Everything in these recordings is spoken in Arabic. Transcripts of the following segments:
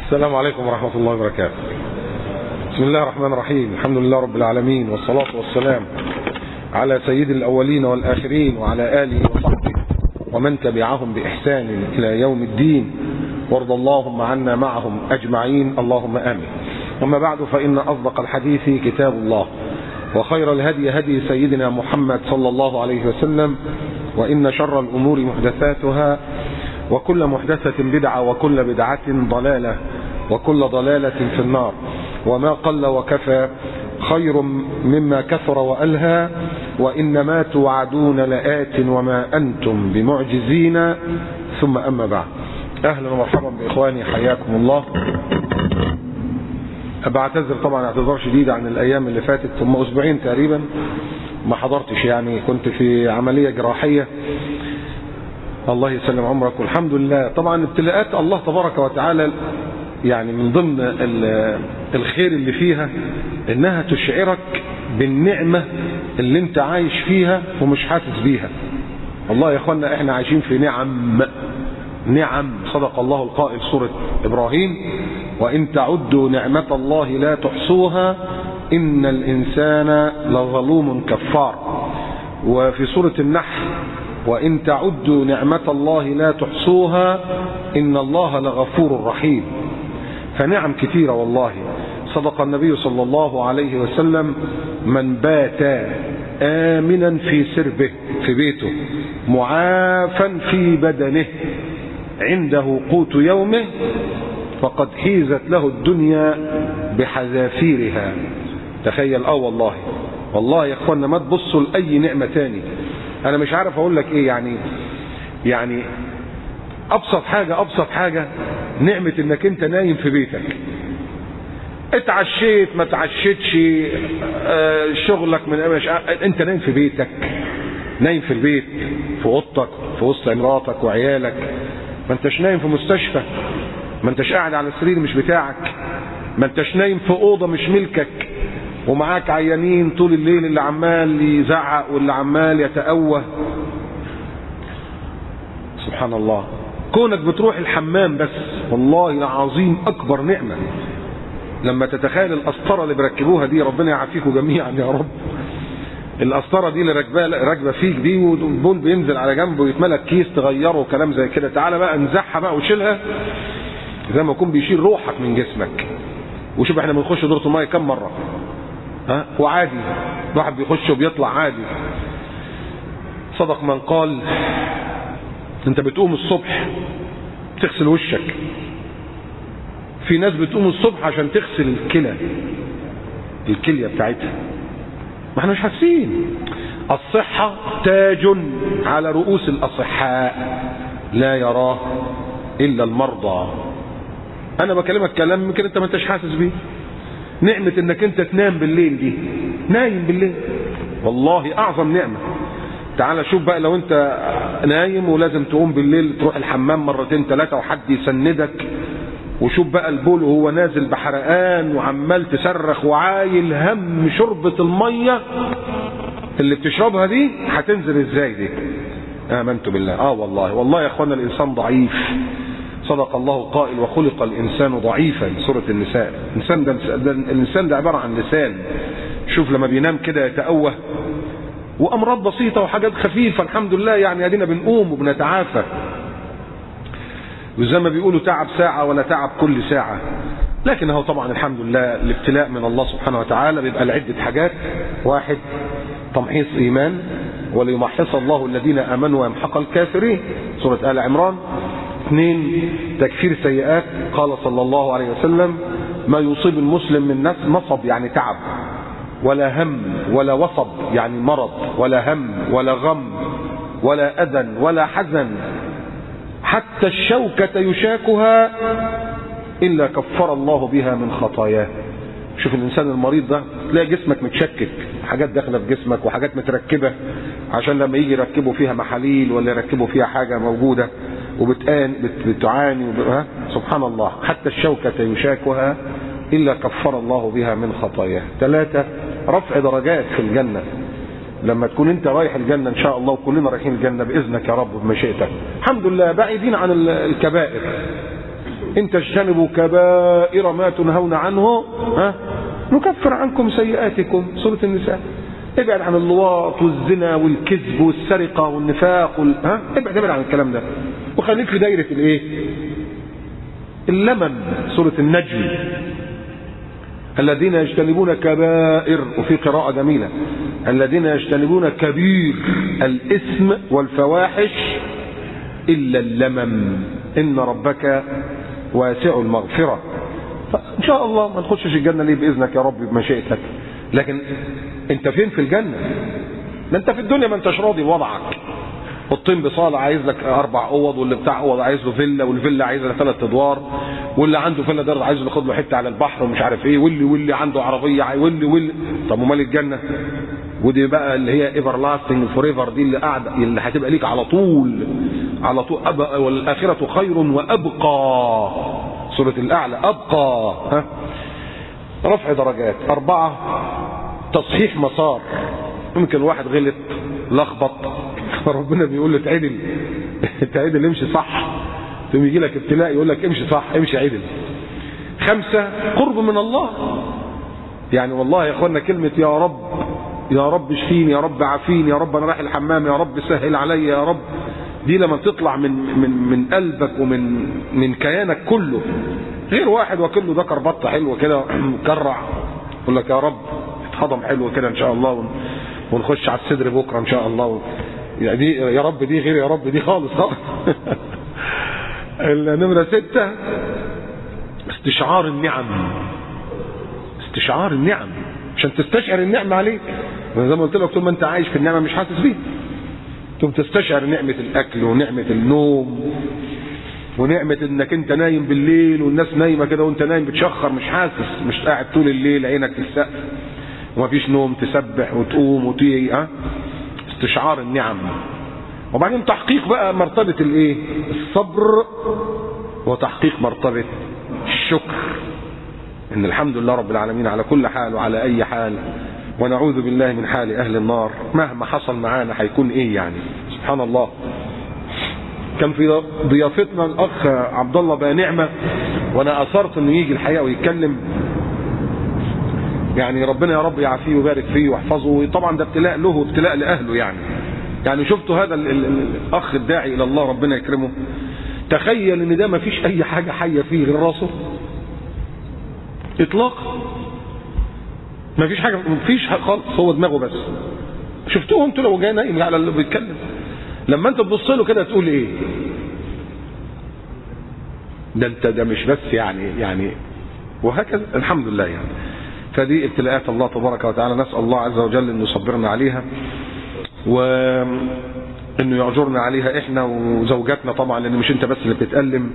السلام عليكم ورحمة الله وبركاته. بسم الله الرحمن الرحيم. الحمد لله رب العالمين، والصلاة والسلام على سيد الأولين والآخرين وعلى آله وصحبه ومن تبعهم بإحسان إلى يوم الدين، وارض اللهم عنا معهم أجمعين، اللهم آمين. أما بعد، فإن أصدق الحديث كتاب الله، وخير الهدي هدي سيدنا محمد صلى الله عليه وسلم، وإن شر الأمور محدثاتها، وكل محدثة بدعة، وكل بدعة ضلالة، وكل ضلالة في النار. وما قل وكفى خير مما كثر وألهى، وإنما توعدون لآت وما أنتم بمعجزين. ثم أما بعد، أهلا ومرحبا بإخواني، حياكم الله. بعتذر طبعا اعتذار شديد عن الأيام اللي فاتت، ثم أسبوعين تقريبا ما حضرتش، يعني كنت في عملية جراحية، الله يسلم عمرك. والحمد لله. طبعا ابتلاءات الله تبارك وتعالى، يعني من ضمن الخير اللي فيها انها تشعرك بالنعمة اللي انت عايش فيها ومش حاسس بيها. والله يا اخوانا احنا عايشين في نعم. صدق الله القائل سورة إبراهيم: وإن تعدوا نعمة الله لا تحصوها إن الإنسان لظلوم كفار. وفي سورة النحل: وإن تعدوا نعمة الله لا تحصوها إن الله لغفور رحيم. فنعم كثيرة والله. صدق النبي صلى الله عليه وسلم: من بات آمنا في سربه، في بيته، معافا في بدنه، عنده قوت يومه، فقد حيزت له الدنيا بحذافيرها. تخيل. والله يا اخوانا ما تبصوا لأي نعمة تاني. انا مش عارف اقول لك ايه، يعني ابسط حاجة نعمة انك انت نايم في بيتك. اتعشيت ما تعشيتش، شغلك انت نايم في بيتك، نايم في البيت، في اوضتك، في وسط امراتك وعيالك. ما انتش نايم في مستشفى، ما انتش قاعد على السرير مش بتاعك، ما انتش نايم في اوضه مش ملكك ومعاك عيانين طول الليل، اللي عمال يزعق واللي عمال يتأوه. سبحان الله. كونك بتروح الحمام بس، والله العظيم اكبر نعمة. لما تتخيل القسطرة اللي بركبوها دي، ربنا يعافيكم جميعا يا رب. القسطرة دي اللي راكبه فيك دي، والبول بينزل على جنبه ويتملك كيس تغيره وكلام زي كده. تعالى بقى انزعها بقى وشيلها زي ما يكون بيشيل روحك من جسمك. وشوف احنا بنخش دورة المية كم مرة، وعادي واحد بيخش وبيطلع عادي. صدق من قال: انت بتقوم الصبح تغسل وشك. في ناس بتقوم الصبح عشان تغسل الكلية بتاعتها. ما احنا مش حاسين. الصحة تاج على رؤوس الأصحاء لا يراه إلا المرضى. أنا بكلمك كلام يمكن أنت ما انتش حاسس بيه. نعمة إنك أنت تنام بالليل دي، نايم بالليل، والله أعظم نعمة. تعال شوف بقى، لو أنت نايم ولازم تقوم بالليل تروح الحمام مرتين ثلاثة وحد يسندك، وشوف بقى البول وهو نازل بحرقان وعمال تصرخ وعايل هم شربة المية اللي بتشربها دي هتنزل ازاي دي. آمنت بالله. والله يا اخوانا الانسان ضعيف. صدق الله القائل: وخلق الانسان ضعيفا. سورة النساء. الانسان ده عبارة عن لسان. شوف لما بينام كده يتأوه، وامراض بسيطة وحاجات خفيفة الحمد لله، يعني ادينا بنقوم وبنتعافى. وزي ما بيقولوا تعب ساعة ولا تعب كل ساعة. لكن هو طبعا الحمد لله الابتلاء من الله سبحانه وتعالى بيبقى لعدة حاجات: واحد، تمحيص إيمان، وليمحص الله الذين آمنوا ويمحق الكافرين، سورة آل عمران. اثنين، تكفير سيئات. قال صلى الله عليه وسلم: ما يصيب المسلم من نصب يعني تعب، ولا هم، ولا وصب يعني مرض، ولا هم، ولا غم، ولا أذى، ولا حزن، حتى الشوكة يشاكها إلا كفر الله بها من خطاياه. شوف الإنسان المريض ده، تلاقي جسمك متشكك، حاجات داخلة في جسمك وحاجات متركبة عشان لما يجي يركبوا فيها محاليل ولا يركبوا فيها حاجة موجودة وبتعاني سبحان الله. حتى الشوكة يشاكها إلا كفر الله بها من خطاياه. ثلاثة، رفع درجات في الجنة. لما تكون انت رايح الجنة ان شاء الله، وكلنا رايحين الجنة باذنك يا رب بمشيئتك، الحمد لله، بعيدين عن الكبائر. إن تجتنبوا كبائر ما تنهون عنه نكفر عنكم سيئاتكم. سورة النساء. ابعد عن اللواط والزنا والكذب والسرقة والنفاق ابعد عن الكلام ده وخليك في دايرة الايه؟ اللمم. سورة النجم. الذين يجتنبون كبائر، وفي قراءة جميلة الذين يجتنبون كبير الإثم والفواحش إلا اللمم إن ربك واسع المغفرة. فإن شاء الله ما نخشش الجنة ليه بإذنك يا رب بمشيئتك، لكن انت فين في الجنة؟ ما انت في الدنيا ما انتش راضي بوضعك. الطين بصالة عايز لك 4 أوض، واللي بتاع أوض عايز له فيلا، والفيلا عايز له 3 أدوار، واللي عنده فيلا ده عايز له ياخد له حتة على البحر ومش عارف ايه، واللي عنده عربية واللي طب ومال الجنة؟ ودي بقى اللي هي ايفر لاستنج فور ايفر، دي اللي قاعده اللي هتبقى ليك على طول والآخرة خير وأبقى. سورة الأعلى. أبقى رفع درجات. 4 تصحيح مسار. ممكن واحد غلط لخبط فربنا بيقول له تعدل امشي صح، ثم يجي لك ابتلاء يقول لك امشي صح امشي عدل. 5 قرب من الله. يعني والله يا اخوانا كلمة يا رب اشفيني، يا رب عافيني، يا رب انا رايح الحمام، يا رب سهل عليا يا رب، دي لما تطلع من قلبك ومن كيانك كله، غير واحد وكله ده كربطه حلوه كده مكرع يقول لك يا رب اتهضم حلو كده ان شاء الله ونخش على الصدر بكره ان شاء الله. يعني دي يا رب دي غير يا رب دي خالص. النمرة 6 استشعار النعم. استشعار النعم عشان تستشعر النعمة عليك. زي ما قلت لك طول ما انت عايش في النعمة مش حاسس بيها. ثم تستشعر نعمة الأكل ونعمة النوم ونعمة انك انت نايم بالليل والناس نايمة كده وانت نايم بتشخر مش حاسس، مش قاعد طول الليل عينك في السقف ومفيش نوم تسبح وتقوم وتيجي. استشعار النعم. وبعدين تحقيق بقى مرتبة الايه؟ الصبر، وتحقيق مرتبة الشكر، ان الحمد لله رب العالمين على كل حال وعلى اي حال، ونعوذ بالله من حال اهل النار مهما حصل معانا هيكون ايه يعني. سبحان الله. كان في ضيافتنا الاخ عبد الله بقى نعمة، وانا اثرت انه يجي الحقيقة ويتكلم، يعني ربنا يا رب يعافيه ويبارك فيه ويحفظه. طبعا ده ابتلاء له وابتلاء لاهله. يعني شفتوا هذا الاخ الداعي الى الله ربنا يكرمه، تخيل ان ده ما فيش اي حاجة حية فيه غير راسه اطلاقا، ما فيش حاجة، ما فيش خالص، هو دماغه بس. شفتوه انتوا لو جاي نايم على اللي بيتكلم، لما انت تبص له كده تقول ايه ده انت ده مش بس يعني وهكذا. الحمد لله يعني. فدي ابتلاءات الله تبارك وتعالى، نسأل الله عز وجل انه يصبرنا عليها وانه يعجرنا عليها احنا وزوجاتنا طبعا، لان مش انت بس اللي بتتألم.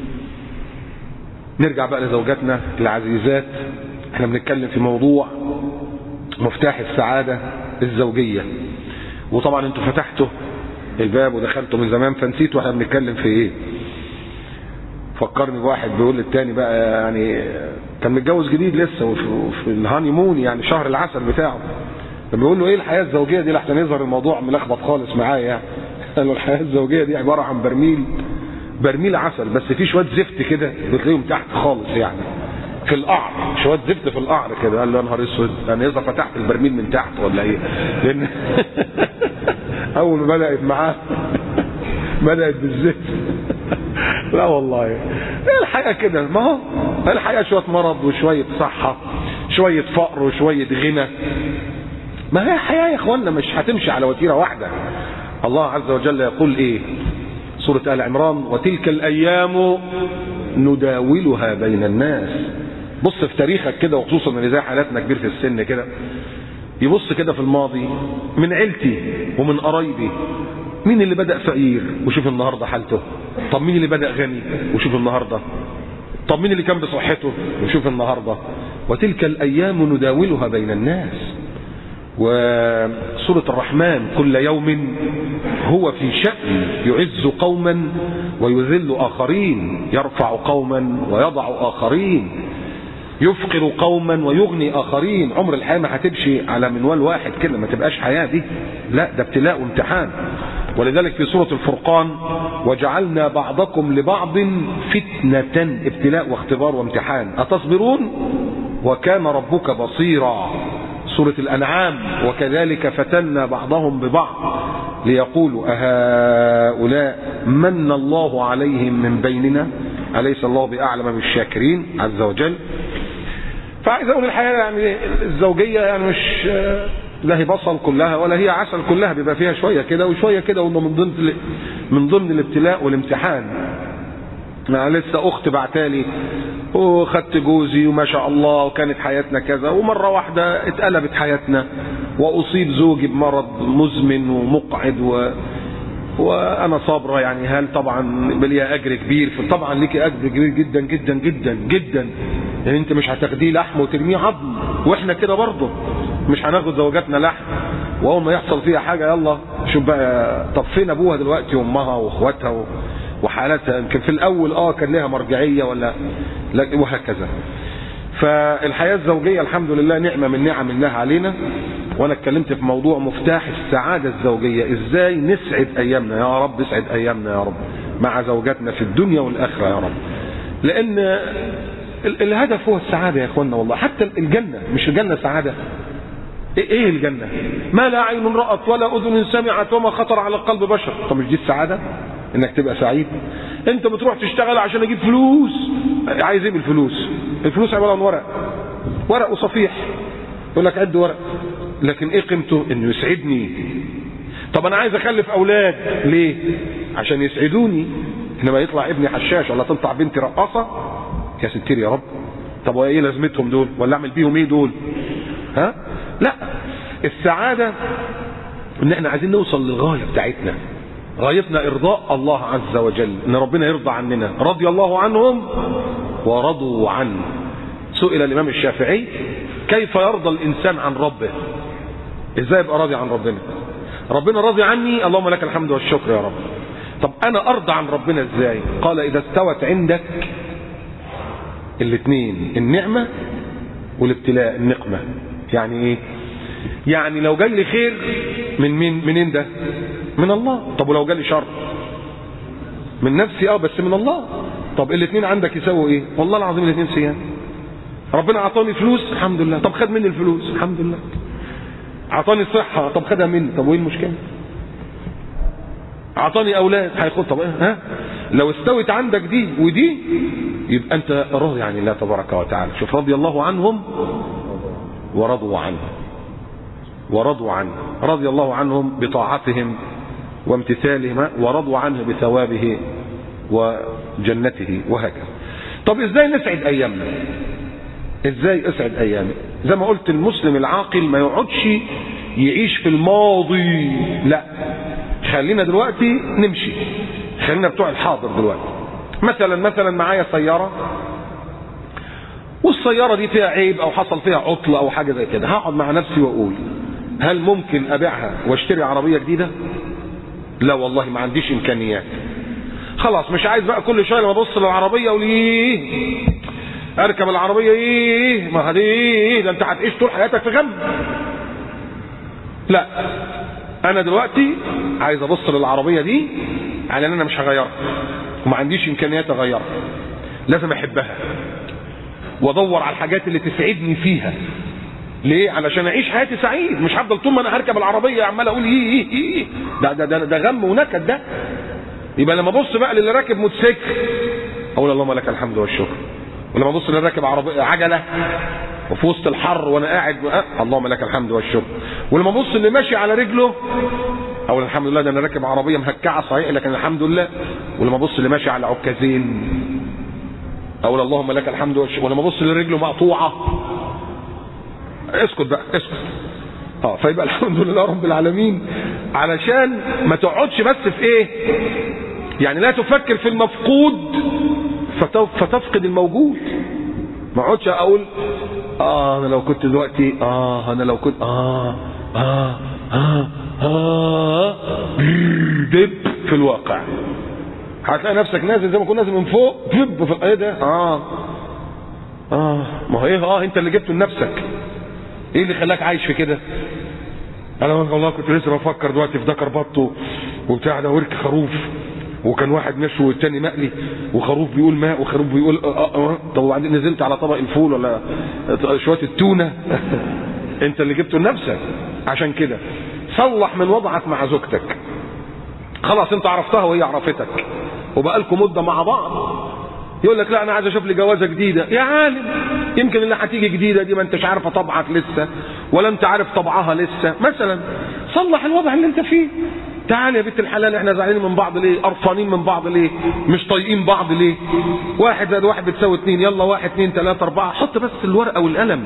نرجع بقى لزوجاتنا العزيزات. احنا بنتكلم في موضوع مفتاح السعادة الزوجية، وطبعا انتوا فتحتوا الباب ودخلتوا من زمان فنسيتوا احنا بنتكلم في ايه. فكرني بواحد بيقول للتاني بقى، يعني كان متجوز جديد لسه وفي الهاني مون، يعني شهر العسل بتاعه، بيقول له ايه الحياة الزوجية دي لحسن يظهر الموضوع ملخبط خالص معايا يعني. قال له الحياة الزوجية دي عبارة عن برميل عسل، بس في شوية زفت كده بتلاقيهم تحت خالص يعني في القعر، شوية زفت في القعر كده. قال له يا نهار اسود، انا يظهر فتحت البرميل من تحت ولا ايه؟ لان اول ما بدأت معاه بدأت بالزفت. لا والله الحياة كده، ما هو الحياة شوية مرض وشوية صحة، شوية فقر وشوية غنى. ما هي حياة يا اخوانا، مش هتمشي على وتيرة واحدة. الله عز وجل يقول ايه؟ سورة آل عمران: وتلك الأيام نداولها بين الناس. بص في تاريخك كده، وخصوصا اللي زي حالاتنا كبير في السن كده، يبص كده في الماضي من عيلتي ومن قرايبي، مين اللي بدأ فقير وشوف النهاردة حالته؟ طب مين اللي بدأ غني وشوف النهاردة؟ طب مين اللي كان بصحته وشوف النهاردة؟ وتلك الأيام نداولها بين الناس. وسورة الرحمن: كل يوم هو في شأن يعز قوما ويذل آخرين، يرفع قوما ويضع آخرين، يفقر قوما ويغني آخرين. عمر الحياة ما هتمشي على منوال واحد كده، ما تبقاش حياة دي، لا ده ابتلاء وامتحان. ولذلك في سورة الفرقان وجعلنا بعضكم لبعض فتنة، ابتلاء واختبار وامتحان، أتصبرون وكان ربك بصيرا. سورة الأنعام وكذلك فتنا بعضهم ببعض ليقولوا أهؤلاء من الله عليهم من بيننا أليس الله بأعلم بالشاكرين عز وجل. فعايز أقول الحياة يعني الزوجية يعني مش لا هي بصل كلها ولا هي عسل كلها، بيبقى فيها شوية كده وشوية كده، وإنه من ضمن الابتلاء والامتحان. أنا لسه أخت بعتالي وخدت جوزي وما شاء الله وكانت حياتنا كذا، ومرة واحدة اتقلبت حياتنا وأصيب زوجي بمرض مزمن ومقعد وأنا صابرة. يعني هل طبعا بليها أجر كبير؟ طبعا ليكي أجر كبير جدا جدا جدا جدا. يعني أنت مش هتاخديه لحم وترميه عظم، وإحنا كده برضه مش هناخد زوجاتنا لحم وأول ما يحصل فيها حاجة يلا شوف بقى. طب فين أبوها دلوقتي وأمها وأخواتها وحالاتها؟ يمكن في الأول كان لها مرجعية ولا وهكذا. فالحياة الزوجية الحمد لله نعمة من نعم الله علينا. وانا اتكلمت في موضوع مفتاح السعادة الزوجية، ازاي نسعد ايامنا يا رب، اسعد ايامنا يا رب مع زوجاتنا في الدنيا والاخرة يا رب. لان الهدف هو السعادة يا اخوانا والله. حتى الجنة، مش الجنة سعادة؟ ايه الجنة؟ ما لا عين رأت ولا اذن سمعت وما خطر على قلب بشر. طب مش دي السعادة انك تبقى سعيد؟ انت بتروح تشتغل عشان اجيب فلوس، عايز ايه بالفلوس؟ الفلوس عبارة عن ورق وصفيح، يقول لك عد ورق، لكن ايه قيمته؟ انه يسعدني. طب انا عايز اخلف اولاد ليه؟ عشان يسعدوني. انما يطلع ابني حشاش ولا تطلع بنتي رقاصة، يا ستير يا رب. طب وايه لازمتهم دول؟ ولا اعمل بيهم ايه دول؟ ها؟ لا، السعادة ان احنا عايزين نوصل للغاية بتاعتنا. غايتنا ارضاء الله عز وجل، ان ربنا يرضى عننا. رضي الله عنهم ورضوا عنه. سئل الامام الشافعي كيف يرضى الانسان عن ربه؟ ازاي يبقى راضي عن ربنا؟ ربنا راضي عني، اللهم لك الحمد والشكر يا رب. طب انا ارضى عن ربنا ازاي؟ قال اذا استوت عندك الاثنين، النعمة والابتلاء، النقمة. يعني ايه؟ يعني لو جاي لي خير من مين؟ منين ده؟ من الله. طب ولو جالي شر؟ من نفسي بس من الله. طب الاثنين عندك يساووا ايه؟ والله العظيم الاثنين سيان. ربنا اعطاني فلوس الحمد لله، طب خد مني الفلوس الحمد لله. اعطاني صحة، طب خدها مني، طب وايه المشكلة؟ اعطاني اولاد هياخد، طب ها؟ لو استوت عندك دي ودي يبقى انت راضي عن الله تبارك وتعالى. شوف، رضي الله عنهم ورضوا عنه. ورضوا عنه، رضي الله عنهم بطاعتهم وامتثالهم، ورضوا عنه بثوابه وجنته وهكذا. طب ازاي نسعد ايامنا؟ ازاي اسعد ايامي؟ زي ما قلت، المسلم العاقل ما يقعدش يعيش في الماضي، لا، خلينا دلوقتي نمشي، خلينا بتوع الحاضر دلوقتي. مثلا معايا سيارة، والسيارة دي فيها عيب او حصل فيها عطل او حاجة زي كده، هقعد مع نفسي واقول هل ممكن ابيعها واشتري عربية جديدة؟ لا والله ما عنديش امكانيات. خلاص مش عايز بقى كل شوية لما ابص للعربية وليه اركب العربية، ايه ما هدي ده انت هتعيش طول حياتك في غم. لا، انا دلوقتي عايز ابص للعربية دي على ان انا مش هغيرها وما عنديش امكانيات اغيرها، لازم احبها وادور على الحاجات اللي تسعدني فيها. ليه؟ علشان اعيش حياتي سعيد. مش هفضل طول ما انا هركب العربيه عمال اقول ايه ده غم ونكد ده. يبقى لما ابص بقى للي راكب موتوسيكل اقول اللهم لك الحمد والشكر، ولما ابص للي راكب عجله وفي وسط الحر وانا قاعد اللهم لك الحمد والشكر، ولما ابص اللي ماشي على رجله اقول الحمد لله ده انا راكب عربيه مهكعه صحيح لكن الحمد لله، ولما ابص اللي ماشي على عكازين اقول اللهم لك الحمد والشكر، ولما ابص لرجله مقطوعه اسكت بقى اسكت. فيبقى الحمد لله رب العالمين، علشان ما تقعدش بس في ايه، يعني لا تفكر في المفقود فتفقد الموجود. ما اقعدش اقول انا لو كنت دلوقتي انا لو كنت دب في الواقع هتلاقي نفسك نازل زي ما كنت نازل من فوق دب في ايه ده ما هو ايه انت اللي جبته لنفسك. ايه اللي خلاك عايش في كده؟ انا والله كنت لسه بفكر دلوقتي في دكر بطه وبتاع ده ورك خروف، وكان واحد مشوي والتاني مقلي، وخروف بيقول ماء وخروف بيقول طب وبعدين نزلت على طبق الفول ولا شويه التونه انت اللي جبته لنفسك. عشان كده صلح من وضعك مع زوجتك. خلاص انت عرفتها وهي عرفتك وبقالكم مده مع بعض، يقول لك لا انا عايز اشوف لي جوازه جديده. يا عالم يمكن اللي هتيجي جديده دي ما انتش عارفه طبعك لسه، ولا انت عارف طبعها لسه. مثلا صلح الوضع اللي انت فيه. تعال يا بنت الحلال، احنا زعلانين من بعض ليه؟ قرفانين من بعض ليه؟ مش طايقين بعض ليه؟ 1 زائد 1 بتساوي 2، يلا 1 2 3 4. حط بس الورقه والقلم.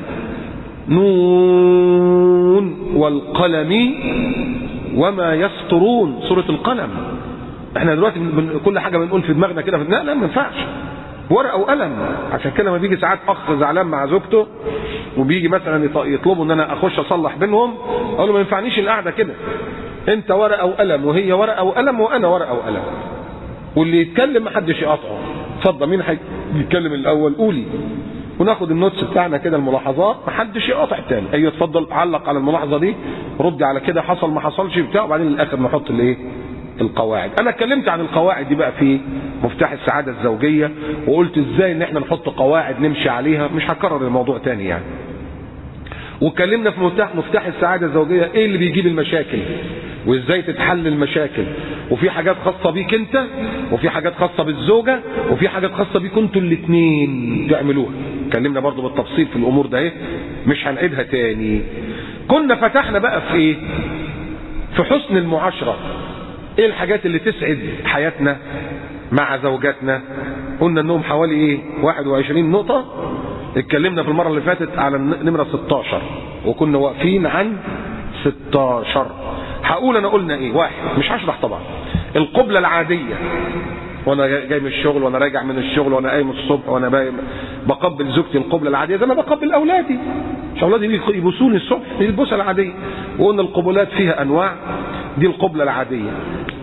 نون والقلم وما يسطرون، سوره القلم. احنا دلوقتي كل حاجه بنقول في دماغنا كده، لا ما ينفعش، ورقه وقلم. عشان كده لما بيجي ساعات اخ زعلان مع زوجته وبيجي مثلا يطلبوا ان انا اخش اصلح بينهم، اقول له ما ينفعنيش القعده كده، انت ورقه وقلم وهي ورقه وقلم وانا ورقه وقلم، واللي يتكلم ما حدش يقاطعه. اتفضل، مين هيتكلم الاول؟ قولي، وناخد النوتس بتاعنا كده، الملاحظات، ما حدش يقاطع الثاني. ايوه اتفضل علق على الملاحظه دي، ردي على كده، حصل ما حصلش بتاع، وبعدين الاخر نحط الايه؟ القواعد. انا اتكلمت عن القواعد دي بقى في مفتاح السعاده الزوجيه، وقلت ازاي ان احنا نحط قواعد نمشي عليها، مش هكرر الموضوع تاني يعني. واتكلمنا في مفتاح السعاده الزوجيه ايه اللي بيجيب المشاكل وازاي تتحل المشاكل، وفي حاجات خاصه بيك انت، وفي حاجات خاصه بالزوجه، وفي حاجات خاصه بيكم انتوا الاثنين تعملوها. اتكلمنا برضو بالتفصيل في الامور ده ايه، مش هنعيدها تاني. كنا فتحنا بقى في ايه؟ في حسن المعاشره. ايه الحاجات اللي تسعد حياتنا مع زوجاتنا؟ قلنا انهم حوالي ايه؟ 21 نقطه. اتكلمنا في المره اللي فاتت على نمره 16 وكنا واقفين عن 16. هقول انا قلنا ايه. 1، مش هشرح طبعا، القبله العاديه، وانا جاي من الشغل، وانا راجع من الشغل، وانا قايم الصبح، وانا بقبل زوجتي القبله العاديه زي ما بقبل اولادي. مش اولادي يبوسوني الصبح، دي البوسه العاديه. وقلنا القبلات فيها انواع، دي القبله العاديه.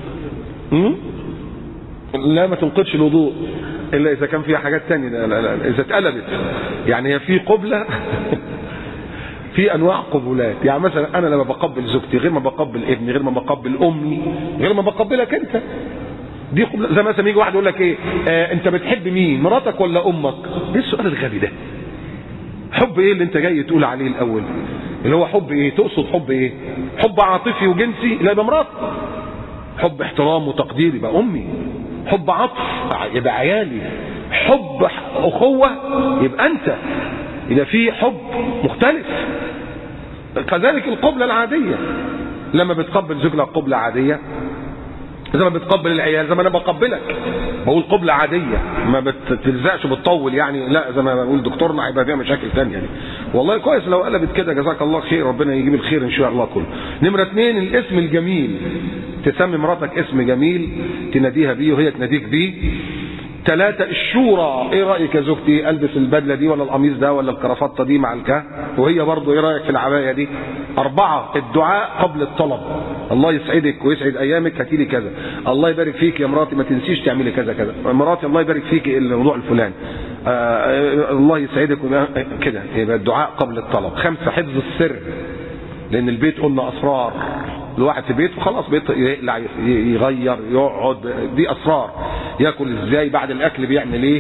لا ما تنقضش الوضوء الا اذا كان فيها حاجات تانية، لا اذا اتقلبت يعني. هي في قبله في انواع قبلات. يعني مثلا انا لما بقبل زوجتي غير ما بقبل ابني، غير ما بقبل امي، غير ما بقبلك انت. دي قبلة. زي مثلا يجي واحد يقول لك ايه، انت بتحب مين، مراتك ولا امك؟ ايه السؤال الغبي ده؟ حب ايه اللي انت جاي تقول عليه الاول؟ اللي هو حب ايه؟ تقصد حب ايه؟ حب عاطفي وجنسي؟ لا يبقى مراتي. حب احترام وتقدير يبقى امي. حب عطف يبقى عيالي. حب اخوه يبقى انت. يبقى في حب مختلف. كذلك القبله العاديه، لما بتقبل زوجها قبله عاديه، زي ما بتقبل العيال، زي ما انا بقبلك، بقول قبله عاديه، ما بتلزقش بتطول يعني. لا زي ما بقول دكتورنا هيبقى فيها مشاكل ثانيه يعني. والله كويس لو قلبت كده، جزاك الله خير، ربنا يجيب الخير ان شاء الله كله. نمره 2، الاسم الجميل. تسمي مراتك اسم جميل تناديها بيه وهي تناديك بيه. 3، الشورى. ايه رايك يا زوجتي، البس البدله دي ولا القميص ده ولا الكرافته دي مع الكه؟ وهي برضه ايه رايك في العبايه دي؟ 4، الدعاء قبل الطلب. الله يسعدك ويسعد ايامك، هاتي لي كذا. الله يبارك فيك يا مراتي، ما تنسيش تعملي كذا كذا. مراتي الله يبارك فيك الموضوع الفلاني. الله يسعدك كده. يبقى الدعاء قبل الطلب. 5، حفظ السر، لان البيت قلنا اسرار. الواحد في بيته خلاص بيت يقلع يغير يقعد، دي اسرار. ياكل ازاي، بعد الاكل بيعمل ايه،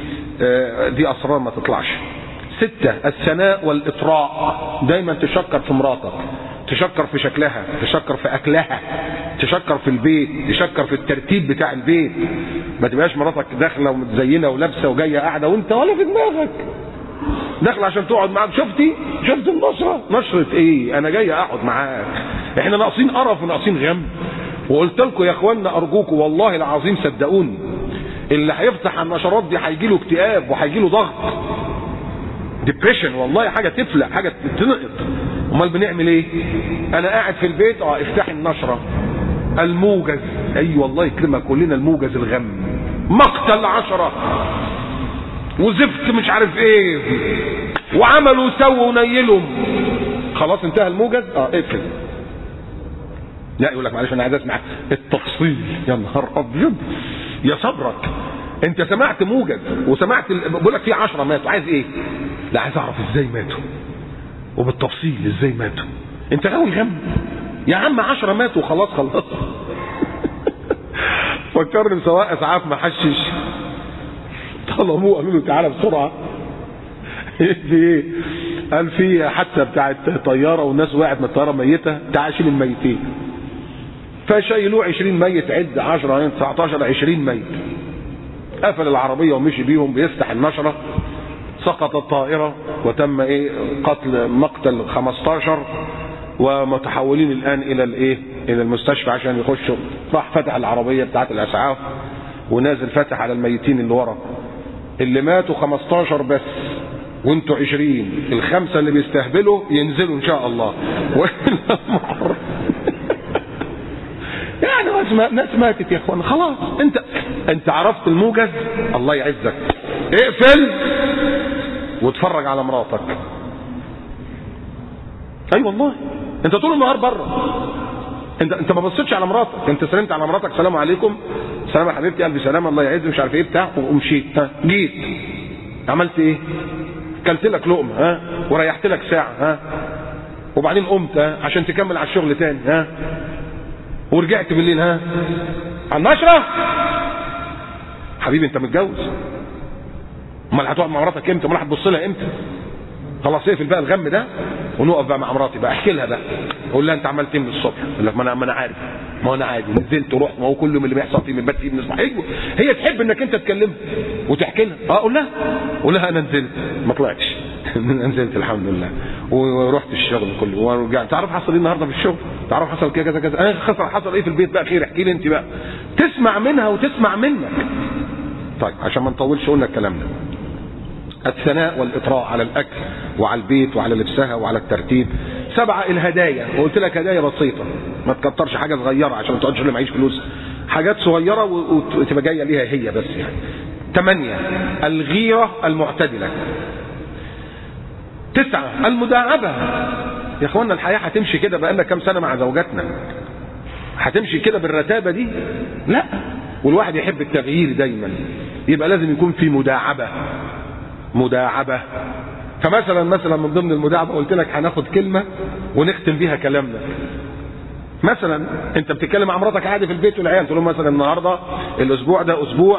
دي اسرار ما تطلعش. 6، الثناء والاطراء. دايما تشكر في مراتك، تشكر في شكلها، تشكر في اكلها، تشكر في البيت، تشكر في الترتيب بتاع البيت. ما تبقاش مراتك داخله ومتزينه ولابسه وجايه قاعده وانت ولا في دماغك، داخله عشان تقعد معاك. شفت النشره؟ نشره ايه؟ انا جاي اقعد معاك. احنا ناقصين قرف وناقصين غم. وقلت لكم يا اخوانا ارجوكم والله العظيم صدقوني، اللي هيفتح على النشرات دي هيجي له اكتئاب وهيجي له ضغط، ديبريشن. والله حاجه تفلق، حاجه تنقط. امال بنعمل ايه؟ انا قاعد في البيت، افتح النشره، الموجز. اي والله يكرمك، كلنا الموجز الغم، مقتل 10 وزفت مش عارف ايه، وعملوا سووا ونيلهم. خلاص انتهى الموجز، اقفل. لا يقول لك معلش انا عايز اسمع التفصيل. يا نهار ابيض يا صبرك، انت سمعت موجز وسمعت بقول لك في 10 ماتوا، عايز ايه؟ لا عايز اعرف ازاي ماتوا وبالتفصيل ازاي ماتوا. انت غاوي غم يا عم، 10 ماتوا خلاص. فكرني بسواق اسعاف محشش، طلبوه قالوا له تعالى بسرعه. في ايه؟ قال في حادثه بتاعت طياره والناس وقعت من الطياره ميته، تعال شيل الميتين. فشايلوه 20 ميت، عد 10 19 20 ميت. قفل العربيه ومشي بيهم بيفتح النشره، سقط الطائره وتم مقتل 15 ومتحولين الان الى الى المستشفى عشان يخشوا. راح فتح العربيه بتاعت الاسعاف ونازل فتح على الميتين اللي ورا، اللي ماتوا 15 بس وانتوا 20، الخمسه اللي بيستهبلوا ينزلوا ان شاء الله. يعني ناس ماتت يا اخوان، خلاص انت عرفت الموجز، الله يعزك. اقفل واتفرج على مراتك. اي والله انت طول النهار بره، انت ما بصيتش على مراتك، انت سلمت على مراتك سلام عليكم، سلام يا حبيبتي، الف سلامه، الله يعز، مش عارف ايه بتاع، ومشيت. جيت عملت ايه؟ كلت لك لقمه وريحت لك ساعه وبعدين قمت عشان تكمل على الشغل تاني ورجعت بالليل على النشره. حبيبي انت متجوز، امال هتقعد مع مراتك امتى؟ امال هتبص لها امتى؟ خلاص اقفل بقى الغم ده ونقف بقى مع مراتي بقى، احكي لها بقى، قول لها انت عملت ايه من الصبح؟ يقول لك ما انا عارف، ما انا عادي، نزلت ورحت، ما هو كله من اللي بيحصل فيه من البيت فيه بنسمع. ايوه هي تحب انك انت تكلمها وتحكي لها. قول لها انا نزلت ما طلعتش. نزلت الحمد لله ورحت الشغل كله ورجعت. تعرف حصل ايه النهارده في الشغل؟ تعرف حصل كذا كذا كذا. حصل ايه في البيت بقى؟ خير احكي لي انت بقى، تسمع منها وتسمع منك. طيب عشان ما نطولش قلنا الكلام ده. الثناء والإطراء على الأكل وعلى البيت وعلى لبسها وعلى الترتيب. 7 الهدايا، وقلت لك هدايا بسيطة ما تكترش، حاجة صغيرة عشان ما تقعدش معيش فلوس، حاجات صغيرة وتبقى جاية ليها هي بس يعني. 8 الغيرة المعتدلة. 9 المداعبة. يا اخوانا الحياة هتمشي كده بقالنا كام سنة مع زوجاتنا، هتمشي كده بالرتابة دي؟ لا، والواحد يحب التغيير دايما، يبقى لازم يكون في مداعبة. فمثلا من ضمن المداعبة قلت لك هناخد كلمة ونختم بيها كلامنا. مثلا انت بتتكلم مع مراتك عادي في البيت والعيال، تقول لهم مثلا النهارده الاسبوع ده اسبوع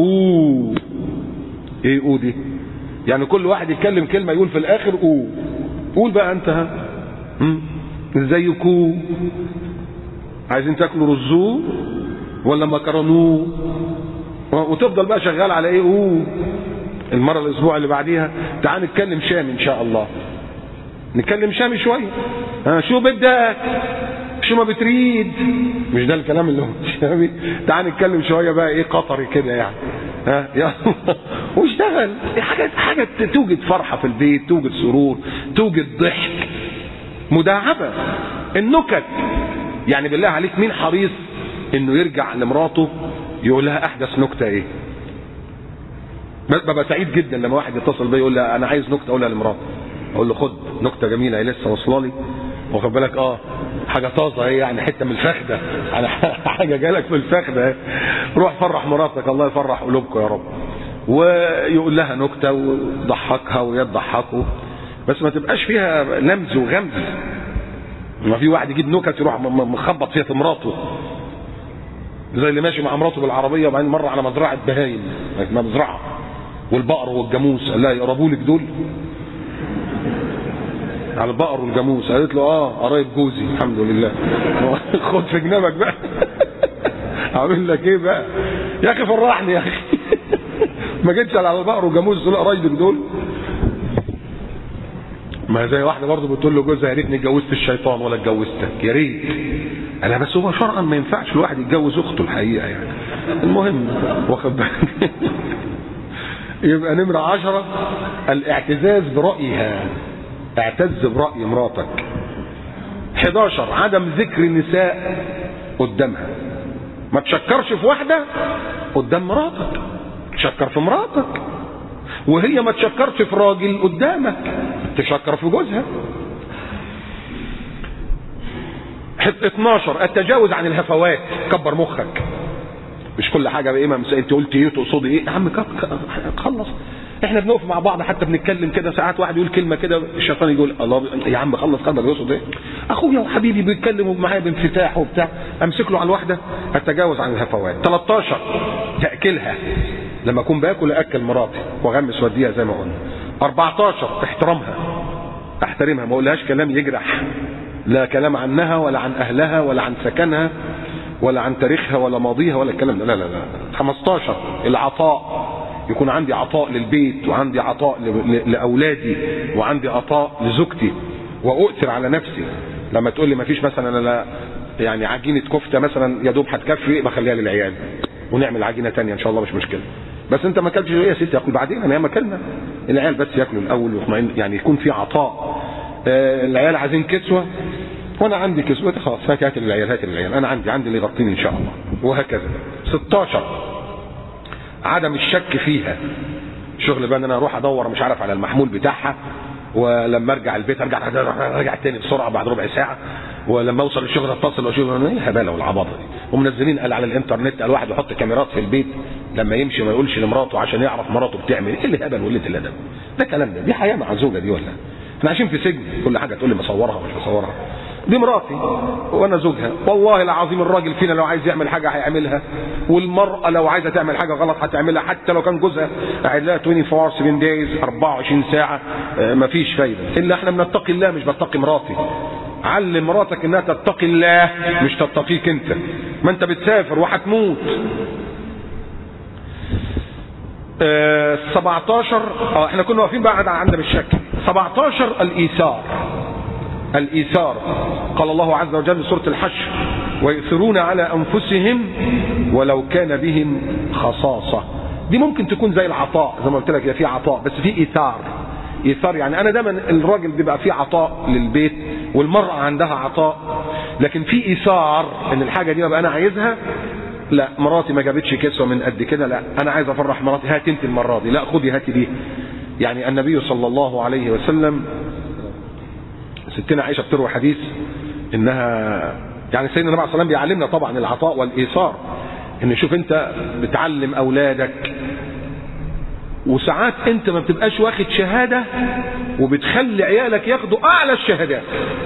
ايه دي؟ يعني كل واحد يتكلم كلمة يقول في الاخر قول بقى انت ازيكو، عايزين تاكلوا رزو ولا مكرونو، وتفضل بقى شغال على ايه المرة الاسبوع اللي بعديها تعال نتكلم شامي ان شاء الله، نتكلم شامي شوية. شو بدك، شو ما بتريد، مش ده الكلام اللي هو شامي. تعال نتكلم شوية بقى ايه قطري كده يعني. يلا واشتغل. حاجة توجد فرحة في البيت، توجد سرور، توجد ضحك. مداعبة. النكت، يعني بالله عليك مين حريص انه يرجع لمراته يقول لها احدث نكتة ايه؟ ببقى سعيد جدا لما واحد يتصل بيا يقول لي انا عايز نكته اقولها لمراتي، اقول له خد نكته جميله هي لسه واصله لي، واخد بالك حاجه طازه اهي، يعني حته من الفخده، يعني حاجه جالك في الفخده اهي، روح فرح مراتك، الله يفرح قلوبكم يا رب. ويقول لها نكته ويضحكها ويضحكوا، بس ما تبقاش فيها لمز وغمز. ما في واحد يجيب نكت يروح مخبط فيها في مراته، زي اللي ماشي مع مراته بالعربيه وبعدين مره على مزرعه بهايم، مزرعه والبقر والجاموس، قال لها يقربوا لك دول على البقر والجاموس، قالت له قرايب جوزي الحمد لله. خد في جنبك بقى. اعمل لك ايه بقى يا اخي؟ فرحني يا اخي. ما جيتش على البقر والجاموس دول قرايبك دول. ما زي واحده برضه بتقول له جوزها يا ريتني اتجوزت الشيطان ولا اتجوزتك، يا ريت انا، بس هو شرعا ما ينفعش الواحد يتجوز اخته الحقيقه يعني. المهم واخد بالك. يبقى نمرة 10 الاعتزاز برأيها، اعتز برأي مراتك. 11 عدم ذكر النساء قدامها، ما تشكرش في واحدة قدام مراتك، تشكر في مراتك، وهي ما تشكرش في راجل قدامك، تشكر في جوزها. 12 التجاوز عن الهفوات، كبر مخك، مش كل حاجه بقى انت قلت ايه تقصدي ايه يا عم، خلص. احنا بنقف مع بعض حتى بنتكلم كده، ساعات واحد يقول كلمه كده الشيطان يقول الله يا عم خلص قلبك، يقصد ايه؟ اخويا وحبيبي بيتكلم معايا بانفتاح وبتاع، امسك له على الواحده اتجاوز عن الهفوات. 13 تاكلها، لما اكون باكل اكل مراتي واغمس واديها زي ما قلنا. 14 احترامها، احترمها، ما اقولهاش كلام يجرح، لا كلام عنها ولا عن اهلها ولا عن سكنها ولا عن تاريخها ولا ماضيها ولا الكلام ده، لا لا لا. 15 العطاء، يكون عندي عطاء للبيت وعندي عطاء لاولادي وعندي عطاء لزوجتي، واؤثر على نفسي. لما تقول لي ما فيش مثلا انا لا يعني عجينه كفته مثلا يا دوب هتكفي، بخليها للعيال ونعمل عجينه ثانيه ان شاء الله مش مشكله، بس انت ما اكلتش ايه يا ستي؟ اكل بعدين، انا ما اكلنا، العيال بس ياكلوا الاول ويطمئن، يعني يكون في عطاء. العيال عايزين كسوه وانا عندي كسوه، خلاص هات للعيال، هات للعيال، انا عندي اللي يغطيني ان شاء الله، وهكذا. 16 عدم الشك فيها، شغل بقى ان انا اروح ادور مش عارف على المحمول بتاعها، ولما ارجع البيت ارجع تاني بسرعه بعد ربع ساعه، ولما اوصل الشغل اتصل واشوف ايه هباله والعباطه دي. ومنزلين قال على الانترنت قال واحد يحط كاميرات في البيت لما يمشي ما يقولش لمراته عشان يعرف مراته بتعمل ايه. اللي هبل واللي الادب ده كلام ده، دي حياه مع الزوجه دي ولا احنا عايشين في سجن؟ كل حاجه تقول لي مصورها ومش مصورها، دي مراتي وانا زوجها. والله العظيم الراجل فينا لو عايز يعمل حاجه هيعملها، والمراه لو عايزه تعمل حاجه غلط هتعملها، حتى لو كان جوزها قاعد لها 24 days 24 ساعه مفيش فايده. الا احنا بنتقي الله مش بتقي مراتي. علم مراتك انها تتقي الله مش تتقيك انت، ما انت بتسافر وهتموت. 17 احنا كنا واقفين بقى عند الشك. 17 الايثار. الايثار قال الله عز وجل في سوره الحشر ويؤثرون على انفسهم ولو كان بهم خصاصه. دي ممكن تكون زي العطاء، زي ما قلت لك في عطاء بس في ايثار. ايثار يعني انا دايما الراجل بيبقى فيه عطاء للبيت والمراه عندها عطاء، لكن في ايثار ان الحاجه دي بقى انا عايزها، لا مراتي ما جابتش كسوه من قد كده، لا انا عايز افرح مراتي، هات انت المره دي، لا خدي هاتي دي. يعني النبي صلى الله عليه وسلم، ستنا عائشه بتروي حديث انها يعني سيدنا النبي عليه الصلاه والسلام بيعلمنا طبعا العطاء والايثار، ان شوف انت بتعلم اولادك وساعات انت ما بتبقاش واخد شهاده وبتخلي عيالك ياخدوا اعلى الشهادات.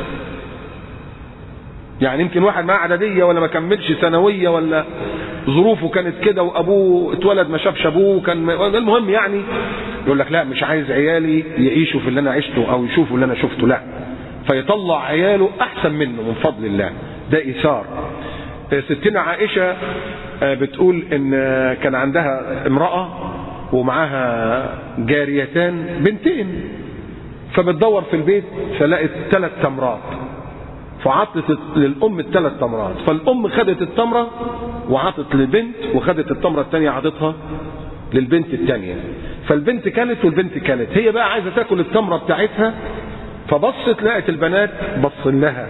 يعني يمكن واحد معاه اعداديه ولا ما كملش ثانويه ولا ظروفه كانت كده وابوه اتولد ما شافش ابوه كان المهم، يعني يقول لك لا مش عايز عيالي يعيشوا في اللي انا عشته او يشوفوا اللي انا شفته، لا فيطلع عياله احسن منه من فضل الله، ده ايثار. ستنا عائشه بتقول ان كان عندها امراه ومعاها جاريتان بنتين، فبتدور في البيت فلقت 3 تمرات، فعطت للام ال3 تمرات، فالام خدت التمره وعطت للبنت وخدت التمره الثانيه عطتها للبنت الثانيه، فالبنت كانت والبنت كانت، هي بقى عايزه تاكل التمره بتاعتها، فبصت لقت البنات بصن لها،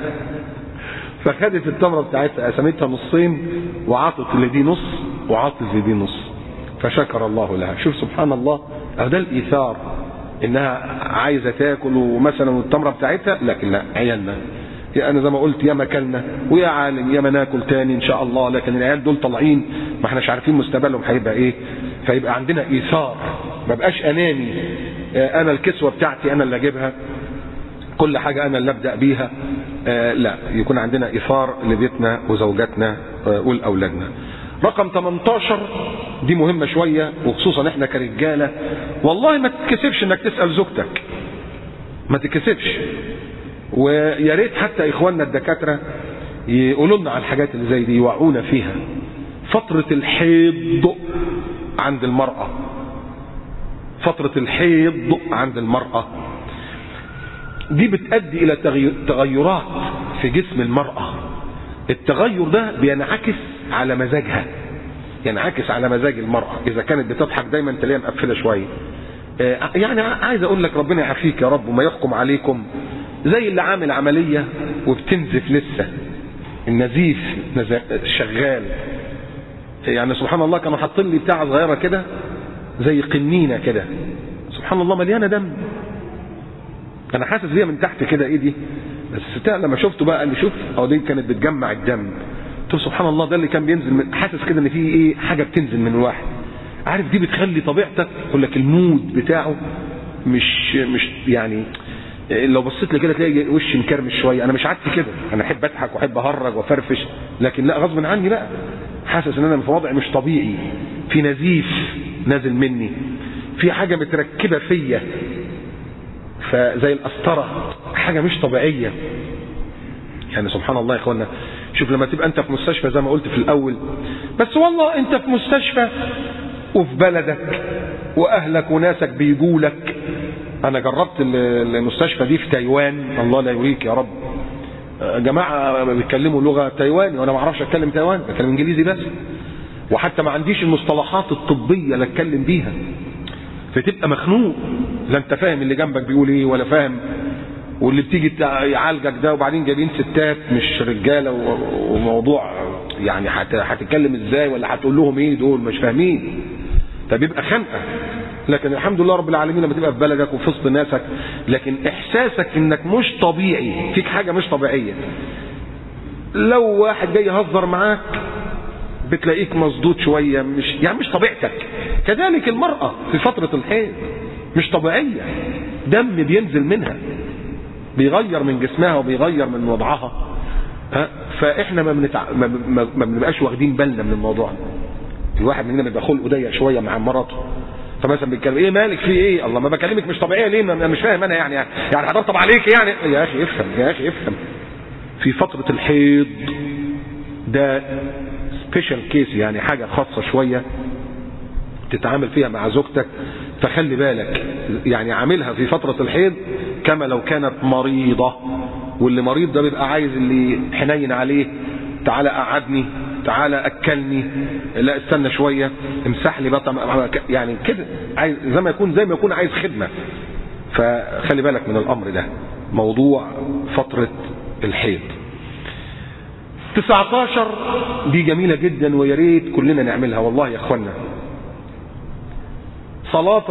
فخدت التمره بتاعتها قسمتها نصين وعطت لدي نص وعطت لدي نص، فشكر الله لها. شوف سبحان الله، ده الايثار، انها عايزه تاكل ومثلا التمره بتاعتها، لكن لا عيالنا يا انا زي ما قلت يا ما اكلنا ويا عالم يا ما ناكل تاني ان شاء الله، لكن العيال دول طالعين ما احناش عارفين مستقبلهم هيبقى ايه، فيبقى عندنا ايثار، ما بقاش اناني انا الكسوه بتاعتي انا اللي اجيبها، كل حاجه انا اللي ابدا بيها، لا يكون عندنا ايثار لبيتنا وزوجاتنا ولاولادنا. رقم 18 دي مهمه شويه وخصوصا احنا كرجاله، والله ما تتكسفش انك تسال زوجتك، ما تتكسفش، ويا ريت حتى اخواننا الدكاتره يقولوا لنا على الحاجات اللي زي دي يوعونا فيها. فتره الحيض عند المراه، فتره الحيض عند المراه دي بتؤدي الى تغيرات في جسم المراه، التغير ده بينعكس على مزاجها، ينعكس على مزاج المراه، اذا كانت بتضحك دايما تلاقيها مقفله شويه، يعني عايز اقول لك ربنا يعافيك يا رب وما يحكم عليكم، زي اللي عامل عملية وبتنزف لسه، النزيف شغال، يعني سبحان الله كانوا حاطين لي بتاعة صغيرة كده زي قنينة كده، سبحان الله مليانة دم، انا حاسس بيها من تحت كده ايدي، بس لما شفته بقى قال لي شوف او دي كانت بتجمع الدم، قلت سبحان الله ده اللي كان بينزل من، حاسس كده ان في ايه حاجة بتنزل من الواحد، عارف دي بتخلي طبيعتك، يقول لك المود بتاعه مش يعني لو بصيت لي كده تلاقي وشي مكرمش شويه. انا مش عادتي كده، انا احب اضحك واحب اهرج وافرفش، لكن لا، غصب عني بقى حاسس ان انا في وضع مش طبيعي، في نزيف نازل مني، في حاجه متركبه فيا فزي القسطره، حاجه مش طبيعيه. يعني سبحان الله يا اخوانا، شوف لما تبقى انت في مستشفى زي ما قلت في الاول، بس والله انت في مستشفى وفي بلدك واهلك وناسك بيجولك. انا جربت المستشفى دي في تايوان، الله لا يوريك يا رب، جماعه بيتكلموا لغه تايواني وانا ما اعرفش اتكلم تايواني، بتكلم انجليزي بس، وحتى ما عنديش المصطلحات الطبيه اللي اتكلم بيها، فتبقى مخنوق، لا انت فاهم اللي جنبك بيقول ايه ولا فاهم، واللي بتيجي يعالجك ده وبعدين جايبين ستات مش رجاله، وموضوع يعني هتتكلم ازاي ولا هتقول لهم ايه دول مش فاهمين، فبيبقى خنقه. لكن الحمد لله رب العالمين لما تبقى في بلدك وفي وسط ناسك، لكن احساسك انك مش طبيعي، فيك حاجه مش طبيعيه. لو واحد جاي يهزر معاك بتلاقيك مصدود شويه، مش طبيعتك. كذلك المراه في فتره الحيض مش طبيعيه، دم بينزل منها بيغير من جسمها وبيغير من وضعها، فاحنا ما بنبقاش واخدين بالنا من الموضوع ده. الواحد مننا بيبقى خلقه ضيق شويه مع مراته، فمثلا بيتكلم ايه مالك في ايه، الله ما بكلمك مش طبيعيه ليه، انا مش فاهم انا يعني هطبطب عليك يعني، يا اخي افهم يا اخي افهم. في فتره الحيض ده سبيشال كيس، يعني حاجه خاصه شويه تتعامل فيها مع زوجتك، فخلي بالك يعني عاملها في فتره الحيض كما لو كانت مريضه، واللي مريض ده بيبقى عايز اللي حنين عليه، تعالى قعدني، تعالى اكلني، لا استنى شويه، امسح لي بقى، يعني كده عايز زي ما يكون عايز خدمه. فخلي بالك من الامر ده، موضوع فتره الحيض. 19 دي جميله جدا ويا ريت كلنا نعملها والله يا اخوانا. صلاه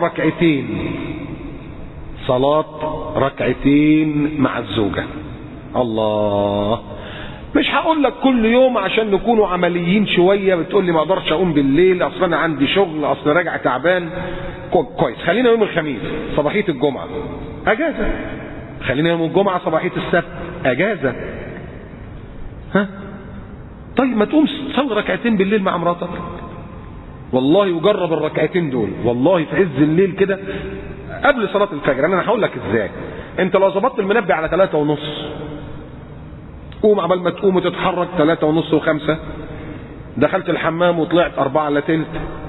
ركعتين مع الزوجه. الله، مش هقول لك كل يوم عشان نكونوا عمليين شويه، بتقول لي ما اقدرش اقوم بالليل، اصل انا عندي شغل، اصل راجع تعبان. كويس، خلينا يوم الخميس صباحيه الجمعه اجازه، خلينا يوم الجمعه صباحيه السبت اجازه. طيب ما تقوم تصلي ركعتين بالليل مع مراتك والله، وجرب الركعتين دول والله في عز الليل كده قبل صلاه الفجر. انا هقول لك ازاي. انت لو ظبطت المنبه على 3:30، قوم عبال ما تقوم وتتحرك 3:30 و5، دخلت الحمام وطلعت 4:15،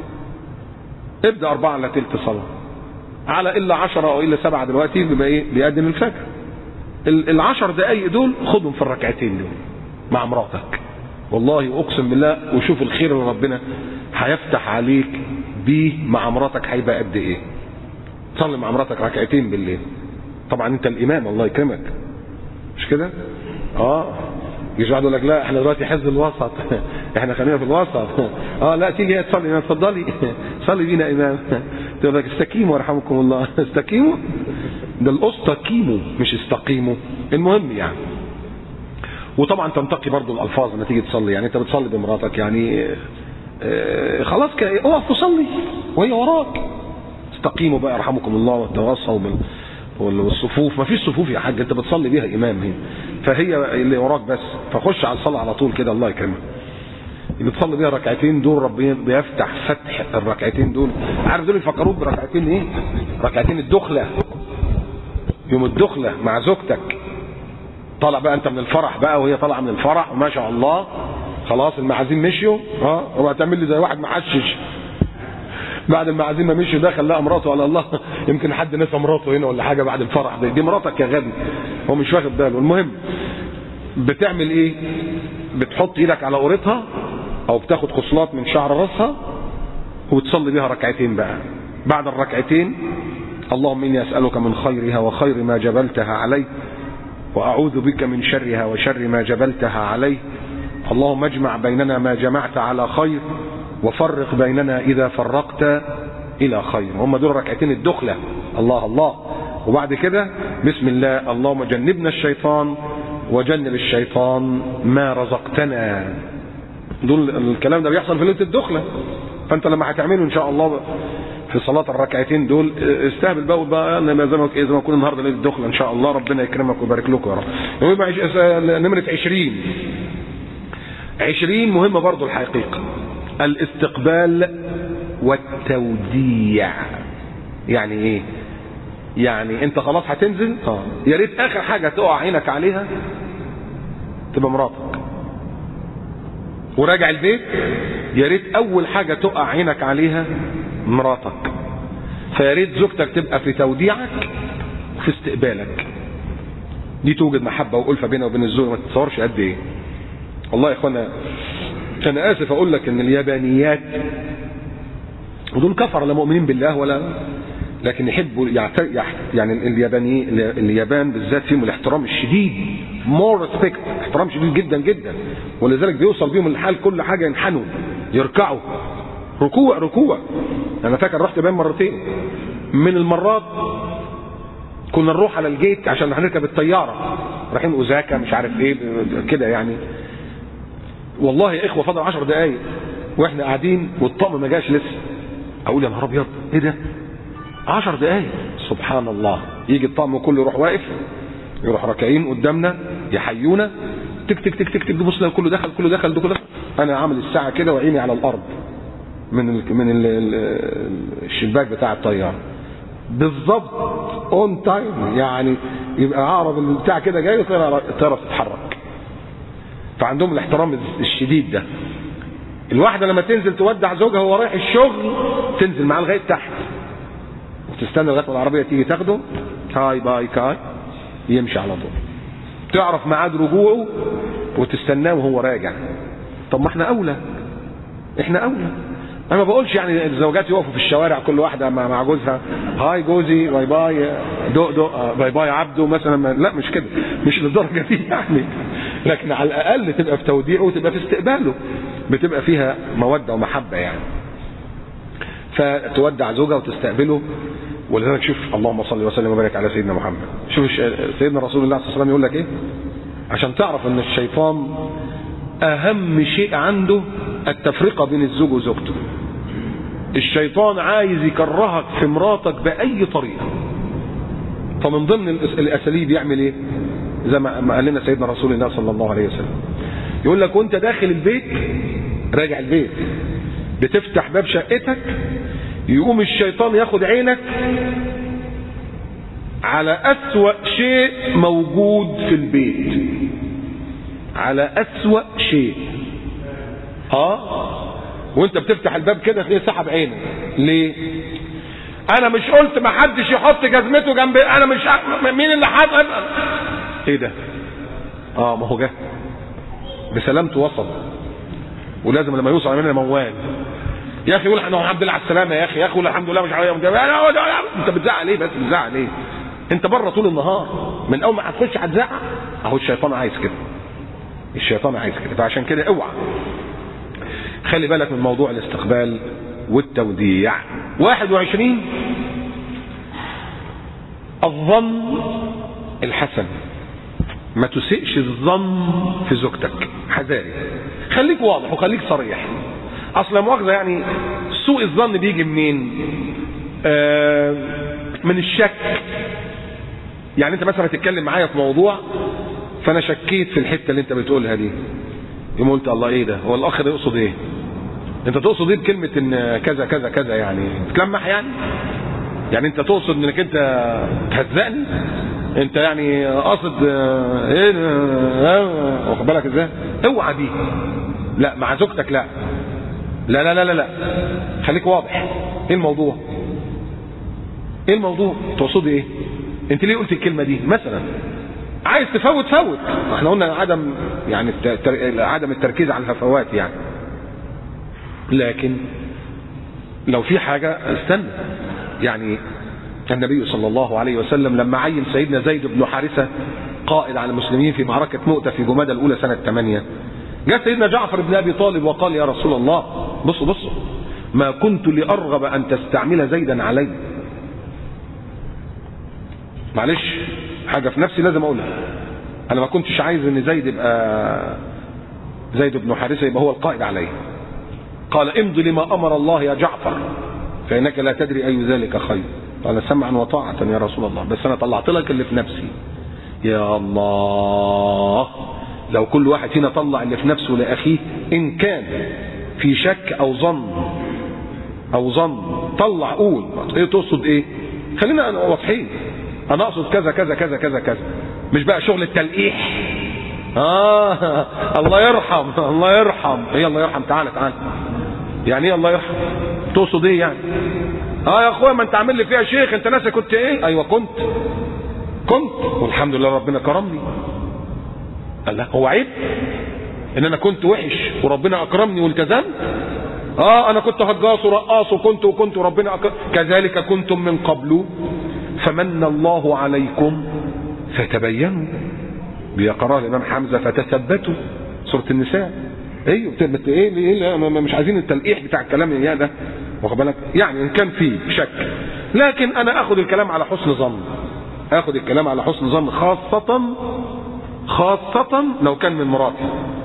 ابدا 4:15 صلاه، على الا 10 او الا 7 دلوقتي بيبقى ايه بيأذن الفجر. ال10 دقايق دول خدهم في الركعتين دول مع مراتك والله، واقسم بالله، وشوف الخير اللي ربنا هيفتح عليك بيه مع مراتك هيبقى قد ايه. صلي مع مراتك ركعتين بالليل، طبعا انت الامام الله يكرمك، مش كده؟ يجي يقول لك لا احنا دلوقتي حزب الوسط احنا خلينا في الوسط. لا تيجي هي تصلي، اتفضلي صلي بينا امام، تقول لك استقيموا يرحمكم الله. استقيموا ده الاستقيموا مش استقيموا. المهم يعني، وطبعا تنتقي برضو الالفاظ لما تيجي تصلي، يعني انت بتصلي بمراتك يعني خلاص اقف وصلي وهي وراك، استقيموا بقى يرحمكم الله، وتواصوا والصفوف، ما فيش صفوف يا حاج، انت بتصلي بيها امام هنا، فهي اللي وراك بس، فخش على الصلاه على طول كده الله يكرمك. اللي بتصلي بيها ركعتين دول ربنا بيفتح فتح الركعتين دول. عارف دول يفكروك بركعتين ايه؟ ركعتين الدخله، يوم الدخله مع زوجتك، طالع بقى انت من الفرح بقى وهي طالعه من الفرح ما شاء الله، خلاص المعازيم مشيوا، وبقى تعمل لي زي واحد محشش بعد المعازيم ما مشي دخل لقى مراته، على الله يمكن حد نسى مراته هنا ولا حاجه بعد الفرح ده، دي مراتك يا غبي، هو مش واخد باله. المهم بتعمل ايه؟ بتحط ايدك على قورتها او بتاخد خصلات من شعر راسها وتصلي بيها ركعتين بقى. بعد الركعتين اللهم اني اسالك من خيرها وخير ما جبلتها عليه، واعوذ بك من شرها وشر ما جبلتها عليه، اللهم اجمع بيننا ما جمعت على خير، وفرق بيننا اذا فرقت الى خير. هم دول ركعتين الدخله، الله الله. وبعد كده بسم الله، اللهم جنبنا الشيطان وجنب الشيطان ما رزقتنا. دول الكلام ده بيحصل في ليله الدخله، فانت لما هتعمله ان شاء الله في صلاة الركعتين دول استهبل بقى زي ما كنا النهارده ليله الدخله ان شاء الله، ربنا يكرمك ويبارك لكم يا رب. يبقى نمره 20 مهمه برضو الحقيقه، الاستقبال والتوديع. يعني ايه؟ يعني انت خلاص هتنزل، يا ريت اخر حاجه تقع عينك عليها تبقى مراتك، وراجع البيت يا ريت اول حاجه تقع عينك عليها مراتك. فيا ريت زوجتك تبقى في توديعك وفي استقبالك، دي توجد محبه والفه بينها وبين الزوج ما تتصورش قد ايه. والله يا اخوانا انا اسف اقول لك ان اليابانيات ودول كفر لا مؤمنين بالله ولا، لكن يحبوا يعني اليابان بالذات فيهم الاحترام الشديد، more respect، احترام شديد جدا جدا، ولذلك بيوصل بيهم الحال كل حاجه ينحنوا يركعوا ركوع. انا فاكر رحت اليابان مرتين، من المرات كنا نروح على الجيت عشان هنركب الطياره رايحين اوزاكا مش عارف ايه كده يعني، والله يا اخوه فضل 10 دقايق واحنا قاعدين والطقم ما جاش لسه، اقول يا نهار ابيض ايه ده 10 دقايق، سبحان الله. يجي الطقم كله يروح واقف، يروح راكعين قدامنا يحيونا، تك تك تك تك تك، بص كله دخل. انا عامل الساعه كده وعيني على الارض من الشباك بتاع الطياره بالظبط اون تايم، يعني يبقى اعرض البتاع كده جاي الطياره بتتحرك. فعندهم الاحترام الشديد ده. الواحده لما تنزل تودع زوجها وهو رايح الشغل تنزل معاه لغايه تحت وتستنى لغايه ما العربيه تيجي تاخده، هاي باي كاي، يمشي على طول، تعرف ميعاد رجوعه وتستناه وهو راجع. طب ما احنا اولى. انا ما بقولش يعني الزوجات يقفوا في الشوارع كل واحده مع جوزها هاي جوزي باي باي دق باي باي عبده مثلا، لا مش كده، مش للدرجه دي يعني، لكن على الاقل تبقى في توديعه وتبقى في استقباله، بتبقى فيها موده ومحبه يعني. فتودع زوجها وتستقبله. ولذلك شوف اللهم صل وسلم وبارك على سيدنا محمد، شوف سيدنا رسول الله صلى الله عليه وسلم يقول لك ايه عشان تعرف ان الشيطان اهم شيء عنده التفرقه بين الزوج وزوجته. الشيطان عايز يكرهك في مراتك باي طريقه، فمن ضمن الاساليب يعمل ايه زي ما قال لنا سيدنا رسول الله صلى الله عليه وسلم، يقول لك وانت داخل البيت راجع البيت بتفتح باب شقتك، يقوم الشيطان ياخد عينك على أسوأ شيء موجود في البيت، على أسوأ شيء. وانت بتفتح الباب كده تلاقيه سحب عينك. ليه؟ انا مش قلت ما حدش يحط جزمته جنب، انا مش مين اللي حاطط؟ ايه ده؟ ما هو جه بسلامته وصل، ولازم لما يوصل مننا موال يا اخي يقول احنا الحمد لله على السلامه، يا اخي قول الحمد لله مش عارف. انت بتزعق ليه بس؟ بتزعق ليه؟ انت بره طول النهار، من اول ما هتخش هتزعق. اهو الشيطان عايز كده، الشيطان عايز كده. فعشان كده اوعى، خلي بالك من موضوع الاستقبال والتوديع. 21 الظن الحسن، ما تسيئش الظن في زوجتك، حذاري، خليك واضح وخليك صريح. اصلا مؤاخذه يعني سوء الظن بيجي منين؟ من الشك. يعني انت مثلا هتتكلم معايا في موضوع فانا شكيت في الحته اللي انت بتقولها دي، يوم قلت الله ايه ده، هو الاخ ده يقصد ايه؟ انت تقصد ايه بكلمه ان كذا كذا كذا؟ يعني تتلمح يعني انت تقصد انك انت تهزقني؟ انت يعني قصد ايه؟ واخد بالك ازاي؟ اوعى دي، لا مع زوجتك لا لا لا لا لا، خليك واضح. ايه الموضوع؟ ايه الموضوع؟ تقصد ايه؟ انت ليه قلت الكلمه دي مثلا؟ عايز تفوت فوت، احنا قلنا عدم يعني عدم التركيز على الهفوات يعني، لكن لو في حاجه استنى. يعني النبي صلى الله عليه وسلم لما عين سيدنا زيد بن حارثة قائد على المسلمين في معركة مؤتة في جمادى الأولى سنة 8، جاء سيدنا جعفر بن أبي طالب وقال يا رسول الله بصوا ما كنت لأرغب أن تستعمل زيدا علي. معلش حاجة في نفسي لازم أقولها، أنا ما كنتش عايز أن زيد بن حارثة يبقى هو القائد علي، قال امض لما أمر الله يا جعفر فإنك لا تدري أي ذلك خير. قال سمعا وطاعة يا رسول الله، بس أنا طلعت لك اللي في نفسي. يا الله، لو كل واحد فينا طلع اللي في نفسه لأخيه إن كان في شك أو ظن طلع، قول ايه تقصد ايه، خلينا واضحين، انا اقصد كذا كذا كذا كذا كذا، مش بقى شغل التلقيح. الله يرحم الله يرحم، ايه الله يرحم، تعالى يعني ايه الله يرحم، تقصد ايه يعني؟ يا اخويا ما انت عامل لي فيها شيخ، انت ناسي كنت ايه؟ ايوه كنت والحمد لله ربنا كرمني. قال لا هو عيب ان انا كنت وحش وربنا اكرمني والتزمت؟ انا كنت هجاص ورقاص وكنت وربنا كذلك كنتم من قبل فمن الله عليكم فتبينوا، بيقرأ الامام حمزة فتثبتوا، سورة النساء. ايوه ايه مش عايزين التلقيح بتاع الكلام ده، واخد بالك؟ يعني ان كان فيه شك، لكن انا اخذ الكلام على حسن ظن، خاصة لو كان من مراتي،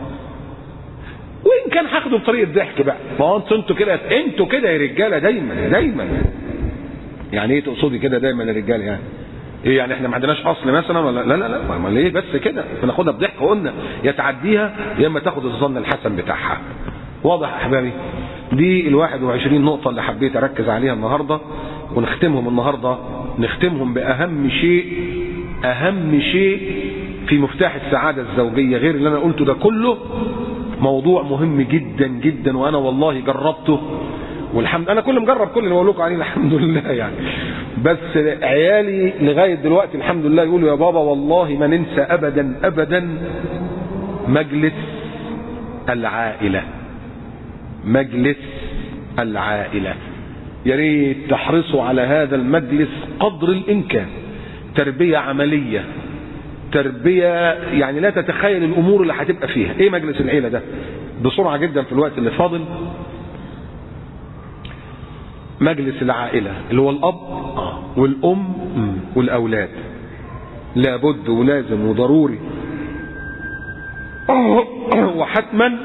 وان كان هاخده بطريقه ضحك بقى. ما هو انتوا كده يا رجاله دايما يعني ايه تقصدي كده دايما يا رجاله؟ يعني ايه يعني احنا ما عندناش اصل مثلا ولا لا ما ليه بس كده بناخدها بضحك؟ قلنا يا تعديها يا اما تاخد الظن الحسن بتاعها. واضح يا احبابي؟ دي ال21 نقطه اللي حبيت اركز عليها النهارده، ونختمهم باهم شيء في مفتاح السعاده الزوجيه، غير اللي انا قلته ده كله. موضوع مهم جدا جدا، وانا والله جربته والحمد، انا مجرب كل اللي بقول لكم عليه الحمد لله يعني. بس عيالي لغايه دلوقتي الحمد لله يقولوا يا بابا والله ما ننسى ابدا مجلس العائله. يا ريت تحرصوا على هذا المجلس قدر الامكان. تربيه عمليه، تربيه يعني لا تتخيل الامور اللي هتبقى فيها. ايه مجلس العيله ده؟ بسرعه جدا في الوقت اللي فاضل. مجلس العائله اللي هو الاب والام والاولاد، لابد ولازم وضروري وحتما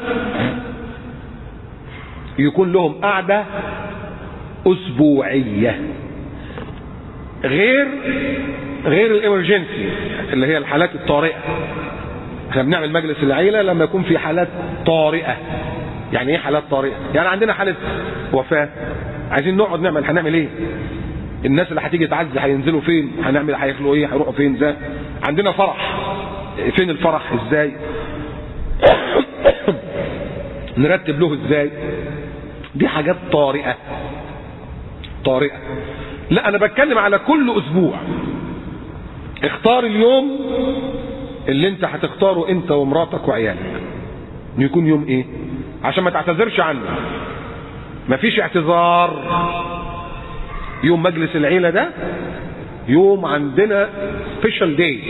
يكون لهم قعده اسبوعيه، غير الامرجنسي اللي هي الحالات الطارئه. احنا بنعمل مجلس العيله لما يكون في حالات طارئه. يعني ايه حالات طارئه؟ يعني عندنا حاله وفاه، عايزين نقعد هنعمل ايه؟ الناس اللي هتيجي تعزي هينزلوا فين؟ هياكلوا ايه؟ هيروحوا فين؟ ازاي؟ عندنا فرح، فين الفرح؟ ازاي نرتب له؟ ازاي؟ دي حاجات طارئه. لا انا بتكلم على كل اسبوع. اختار اليوم اللي انت هتختاره انت ومراتك وعيالك، يكون يوم ايه؟ عشان ما تعتذرش عنه، مفيش اعتذار. يوم مجلس العيلة ده يوم عندنا سبيشال داي.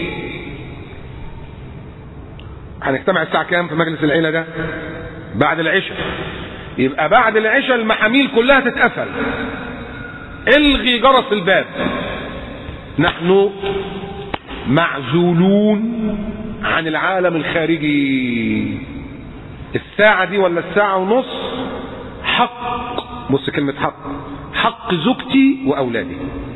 هنجتمع الساعة كام في مجلس العيلة ده؟ بعد العشاء. يبقى بعد العشاء المحاميل كلها تتقفل، الغي جرس الباب، نحن معزولون عن العالم الخارجي. الساعة دي ولا الساعة ونص حق، بص كلمة حق زوجتي وأولادي.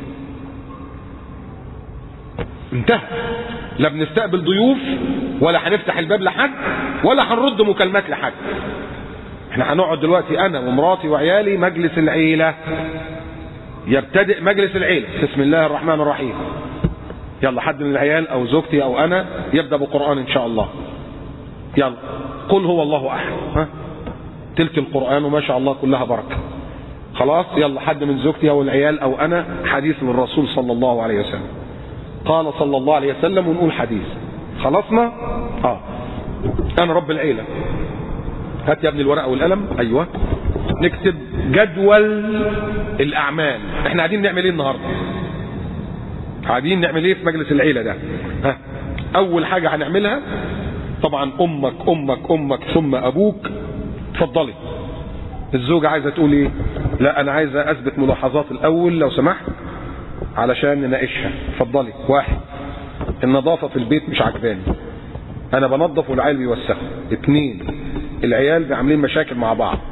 انتهى. لا بنستقبل ضيوف ولا هنفتح الباب لحد ولا هنرد مكالمات لحد. احنا هنقعد دلوقتي انا ومراتي وعيالي مجلس العيلة. يبتدئ مجلس العيلة بسم الله الرحمن الرحيم. يلا حد من العيال او زوجتي او انا يبدأ بقرآن ان شاء الله. يلا قل هو الله احد، تلك القرآن وما شاء الله كلها بركة. خلاص يلا حد من زوجتي او العيال او انا حديث من الرسول صلى الله عليه وسلم. قال صلى الله عليه وسلم ونقول حديث. خلصنا؟ انا رب العيلة. هات يا ابني الورقة والقلم. ايوه. نكتب جدول الاعمال. احنا قاعدين نعمل ايه النهاردة؟ قاعدين نعمل ايه في مجلس العيلة ده؟ اول حاجة هنعملها طبعا امك ثم ابوك. اتفضلي. الزوجة عايزة تقول ايه؟ لا انا عايزة اثبت ملاحظات الاول لو سمحت علشان نناقشها. اتفضلي. 1 النظافة في البيت مش عجباني، انا بنظف والعيال بيوسخوا. 2 العيال عاملين مشاكل مع بعض.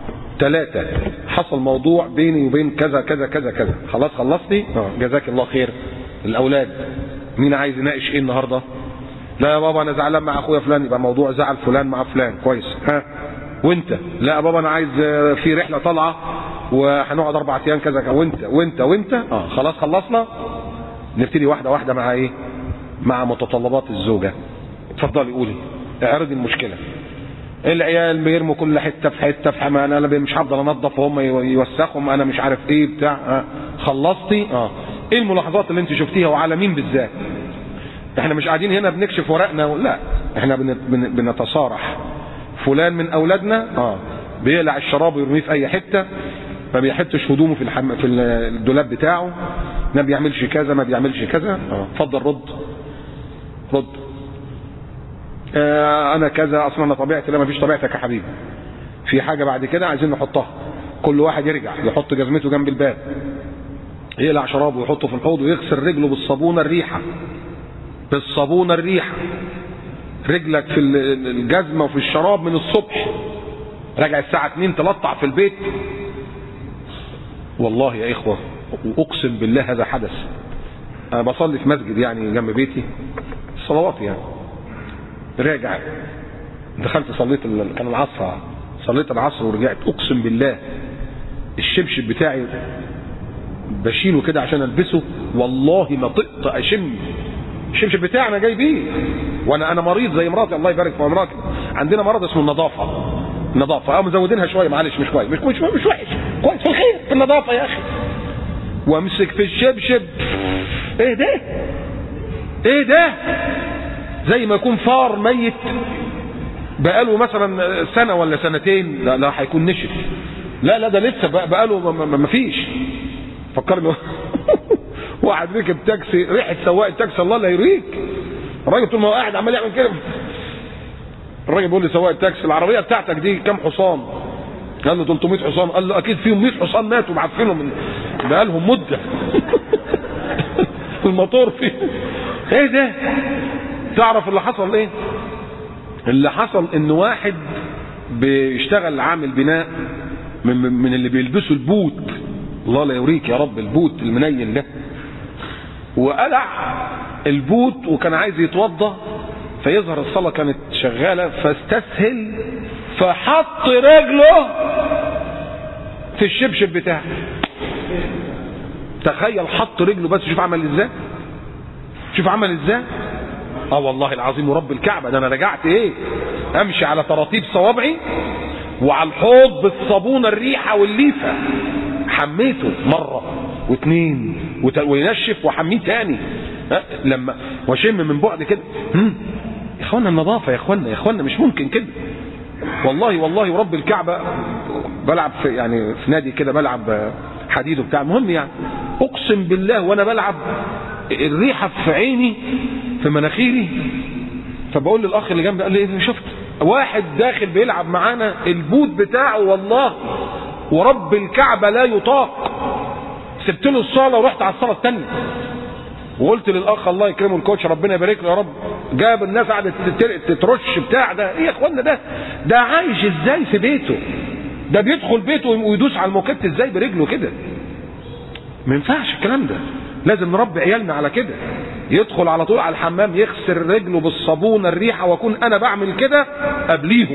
3 حصل موضوع بيني وبين كذا كذا كذا كذا، خلاص خلصتي؟ جزاك الله خير. الاولاد مين عايز يناقش ايه النهارده؟ لا يا بابا انا زعلان مع اخويا فلان، يبقى موضوع زعل فلان مع فلان، كويس. ها وانت؟ لا يا بابا انا عايز في رحله طالعه وهنقعد 4 ايام كذا كذا، وانت خلاص خلصنا. نبتدي واحده واحده مع ايه؟ مع متطلبات الزوجه. اتفضلي قولي، اعرضي المشكله. العيال بيرموا كل حته في حته في حمام، انا مش هفضل انظف وهم يوسخهم، انا مش عارف ايه بتاع. خلصتي؟ ايه الملاحظات اللي انت شفتيها وعلى مين بالذات؟ احنا مش قاعدين هنا بنكشف ورقنا، لا احنا بنتصارح. فلان من اولادنا بيقلع الشراب ويرميه في اي حته، ما بيحطش هدومه في الدولاب بتاعه، ما بيعملش كذا ما بيعملش كذا. اتفضل رد. انا كذا، اصلا انا طبيعتي. لا ما فيش طبيعتك يا حبيبي، في حاجه بعد كده عايزين نحطها. كل واحد يرجع يحط جزمته جنب الباب، يقلع شرابه ويحطه في الحوض ويغسل رجله بالصابونه الريحه. رجلك في الجزمه وفي الشراب من الصبح، راجع الساعه 2 تلطع في البيت. والله يا اخوه اقسم بالله هذا حدث. انا بصلي في مسجد يعني جنب بيتي الصلوات يعني، راجع دخلت صليت كان العصر، صليت العصر ورجعت. اقسم بالله الشبشب بتاعي بشيله كده عشان البسه، والله ما طقت اشم الشبشب بتاعنا جاي بيه. وانا مريض زي مراتي، الله يبارك في مراتي، عندنا مرض اسمه النظافه. مزودينها شويه، معلش مش كويس، مش وحش، كويس في الخير في النظافه يا اخي. وامسك في الشبشب، ايه ده زي ما يكون فار ميت بقاله مثلا سنه ولا سنتين. لا هيكون نشف. لا ده لسه بقاله ما فيش. فكرني واحد ركب تاكسي، ريحه سواق التاكسي الله لا يريك. الراجل طول ما هو قاعد عمال يعمل كده، الراجل بيقول لسواق التاكسي العربيه بتاعتك دي كام حصان؟ قال له 300 حصان. قال له اكيد فيهم 100 حصان ماتوا معفنهم بقالهم مده. الموتور فيه ايه ده؟ تعرف اللي حصل ايه؟ اللي حصل ان واحد بيشتغل عامل بناء من اللي بيلبسوا البوت، الله لا يوريك يا رب، البوت المنيل ده، وقلع البوت وكان عايز يتوضى، فيظهر الصلاة كانت شغالة، فاستسهل فحط رجله في الشبشب بتاعه. تخيل حط رجله بس، شوف عمل ازاي. والله العظيم ورب الكعبة ده انا رجعت امشي على طراطيب صوابعي وعلى الحوض بالصابونة الريحة والليفة. حميته مرة واثنين وينشف وحميه تاني لما واشم من بعد كده. يا اخوانا النظافة، يا اخوانا مش ممكن كده. والله ورب الكعبة بلعب في نادي كده، بلعب حديد وبتاع. المهم يعني اقسم بالله وانا بلعب الريحة في عيني في مناخيري، فبقول للاخ اللي جنبي، قال لي شفت واحد داخل بيلعب معانا البوت بتاعه، والله ورب الكعبة لا يطاق. سبت له الصلاة ورحت على الصلاة الثانية، وقلت للاخ الله يكرمه الكوتش ربنا يبارك له يا رب، جاب الناس قعدت تترش بتاع ده. ايه يا اخوانا ده عايش ازاي في بيته؟ ده بيدخل بيته ويدوس على الموكبت ازاي برجله كده؟ ما ينفعش الكلام ده. لازم نربي عيالنا على كده. يدخل على طول على الحمام يغسل رجله بالصابونه الريحه، واكون انا بعمل كده قبليهم.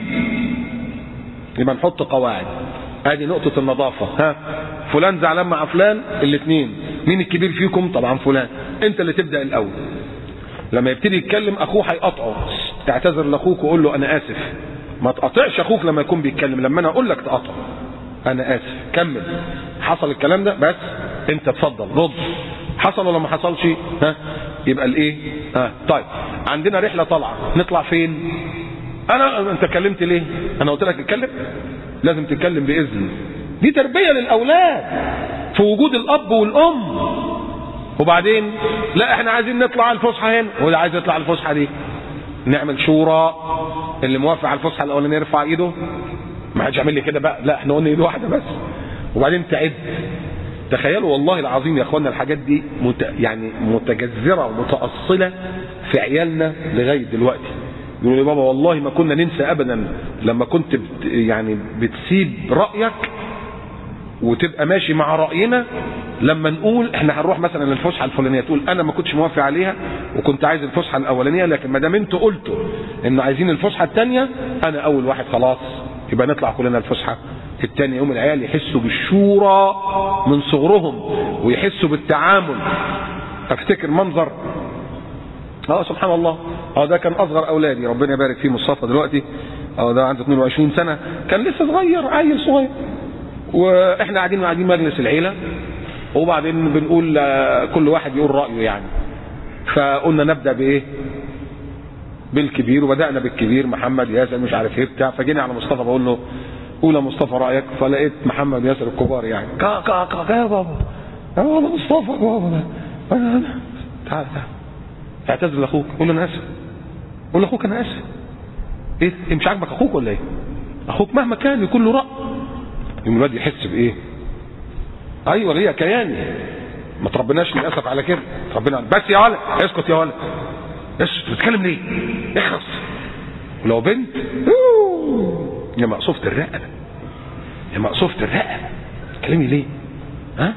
يبقى نحط قواعد. ادي نقطه النظافه. فلان زعلان مع فلان، الاثنين مين الكبير فيكم؟ طبعا فلان. انت اللي تبدا الاول. لما يبتدي يتكلم اخوه هيقطعه، تعتذر لاخوك وقول له انا اسف. ما تقطعش اخوك لما يكون بيتكلم، لما انا اقول لك تقطع انا اسف، كمل. حصل الكلام ده بس انت اتفضل رد. حصل ولا ما حصلش؟ يبقى الايه؟ طيب عندنا رحله طالعه، نطلع فين؟ انت اتكلمت ليه؟ انا قلت لك اتكلم؟ لازم تتكلم باذن. دي تربيه للاولاد في وجود الاب والام. وبعدين لا احنا عايزين نطلع على الفسحه هنا، واللي عايز يطلع على الفسحه دي نعمل شورى، اللي موافق على الفسحه الاولانيه يرفع ايده. ما حدش يعمل لي كده بقى، لا احنا قلنا ايد واحده بس، وبعدين تعد. تخيلوا والله العظيم يا اخوانا الحاجات دي يعني متجذره ومتاصله في عيالنا لغايه دلوقتي. يقولوا لي بابا والله ما كنا ننسى ابدا لما كنت بتسيب رايك وتبقى ماشي مع رأينا. لما نقول احنا هنروح مثلا للفسحه الفلانيه، تقول انا ما كنتش موافق عليها وكنت عايز الفسحه الاولانيه، لكن ما دام انتوا قلتوا ان عايزين الفسحه الثانيه انا اول واحد، خلاص يبقى نطلع كلنا الفسحه الثانيه. يوم العيال يحسوا بالشورى من صغرهم ويحسوا بالتعامل. افتكر منظر سبحان الله، ده كان اصغر اولادي ربنا يبارك فيه مصطفى دلوقتي، ده عنده 22 سنه، كان لسه صغير، عيل صغير، واحنا قاعدين مجلس العيله، وبعدين بنقول كل واحد يقول رايه يعني. فقلنا نبدا بايه؟ بالكبير، وبدانا بالكبير محمد ياسر مش عارف ايه بتاع. فجينا على مصطفى بقول له قول يا مصطفى رايك، فلقيت محمد ياسر الكبار يعني كا كا كا يا بابا، يا بابا مصطفى يا بابا، تعال اعتذر لاخوك، قول له انا اسف، قول لاخوك انا اسف. ايه مش عاجبك اخوك ولا ايه؟ اخوك مهما كان يكون له راي. يوم الواد يحس بايه؟ ايوه هي كياني، ما تربناش للاسف على كده، ربنا بس يا ولد اسكت يا ولد، اسكت بتتكلم ليه؟ اخرس. ولو بنت يا مقصوفة الرقبه، يا مقصوفة الرقبه، تكلمي ليه؟ ها؟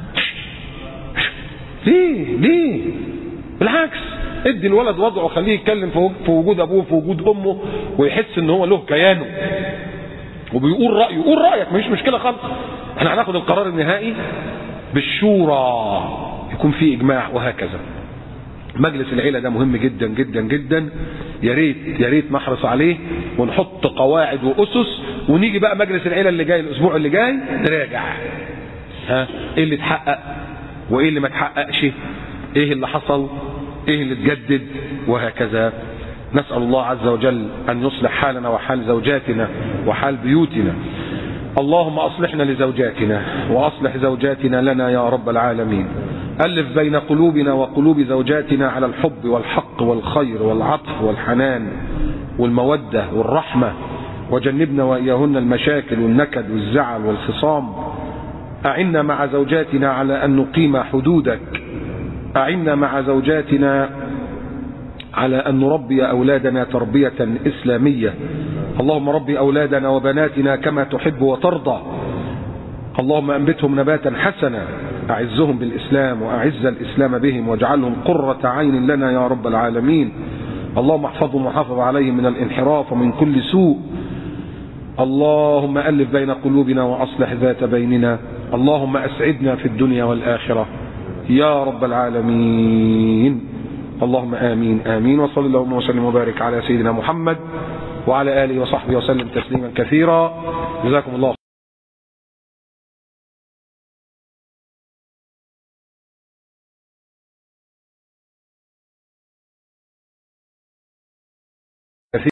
ليه؟ بالعكس ادي الولد وضعه، خليه يتكلم في وجود ابوه، في وجود امه، ويحس ان هو له كيانه وبيقول رايه. قول رايك، مفيش مشكله خالص. احنا هناخد القرار النهائي بالشورى، يكون في اجماع، وهكذا. مجلس العيله ده مهم جدا جدا جدا، يا ريت نحرص عليه ونحط قواعد واسس، ونيجي بقى مجلس العيله اللي جاي الاسبوع اللي جاي نراجع ايه اللي اتحقق وايه اللي ما اتحققش، ايه اللي حصل، ايه اللي اتجدد، وهكذا. نسأل الله عز وجل ان يصلح حالنا وحال زوجاتنا وحال بيوتنا. اللهم اصلحنا لزوجاتنا واصلح زوجاتنا لنا يا رب العالمين. ألف بين قلوبنا وقلوب زوجاتنا على الحب والحق والخير والعطف والحنان والمودة والرحمة، وجنبنا وإياهن المشاكل والنكد والزعل والخصام. أعنا مع زوجاتنا على أن نقيم حدودك، أعنا مع زوجاتنا على أن نربي أولادنا تربية إسلامية. اللهم ربي أولادنا وبناتنا كما تحب وترضى. اللهم أنبتهم نباتا حسنا، أعزهم بالإسلام وأعز الإسلام بهم، واجعلهم قرة عين لنا يا رب العالمين. اللهم احفظهم وحافظ عليهم من الانحراف ومن كل سوء. اللهم ألف بين قلوبنا وأصلح ذات بيننا. اللهم أسعدنا في الدنيا والآخرة يا رب العالمين. اللهم آمين آمين. وصلى اللهم وسلم وبارك على سيدنا محمد وعلى آله وصحبه وسلم تسليما كثيرا. جزاكم الله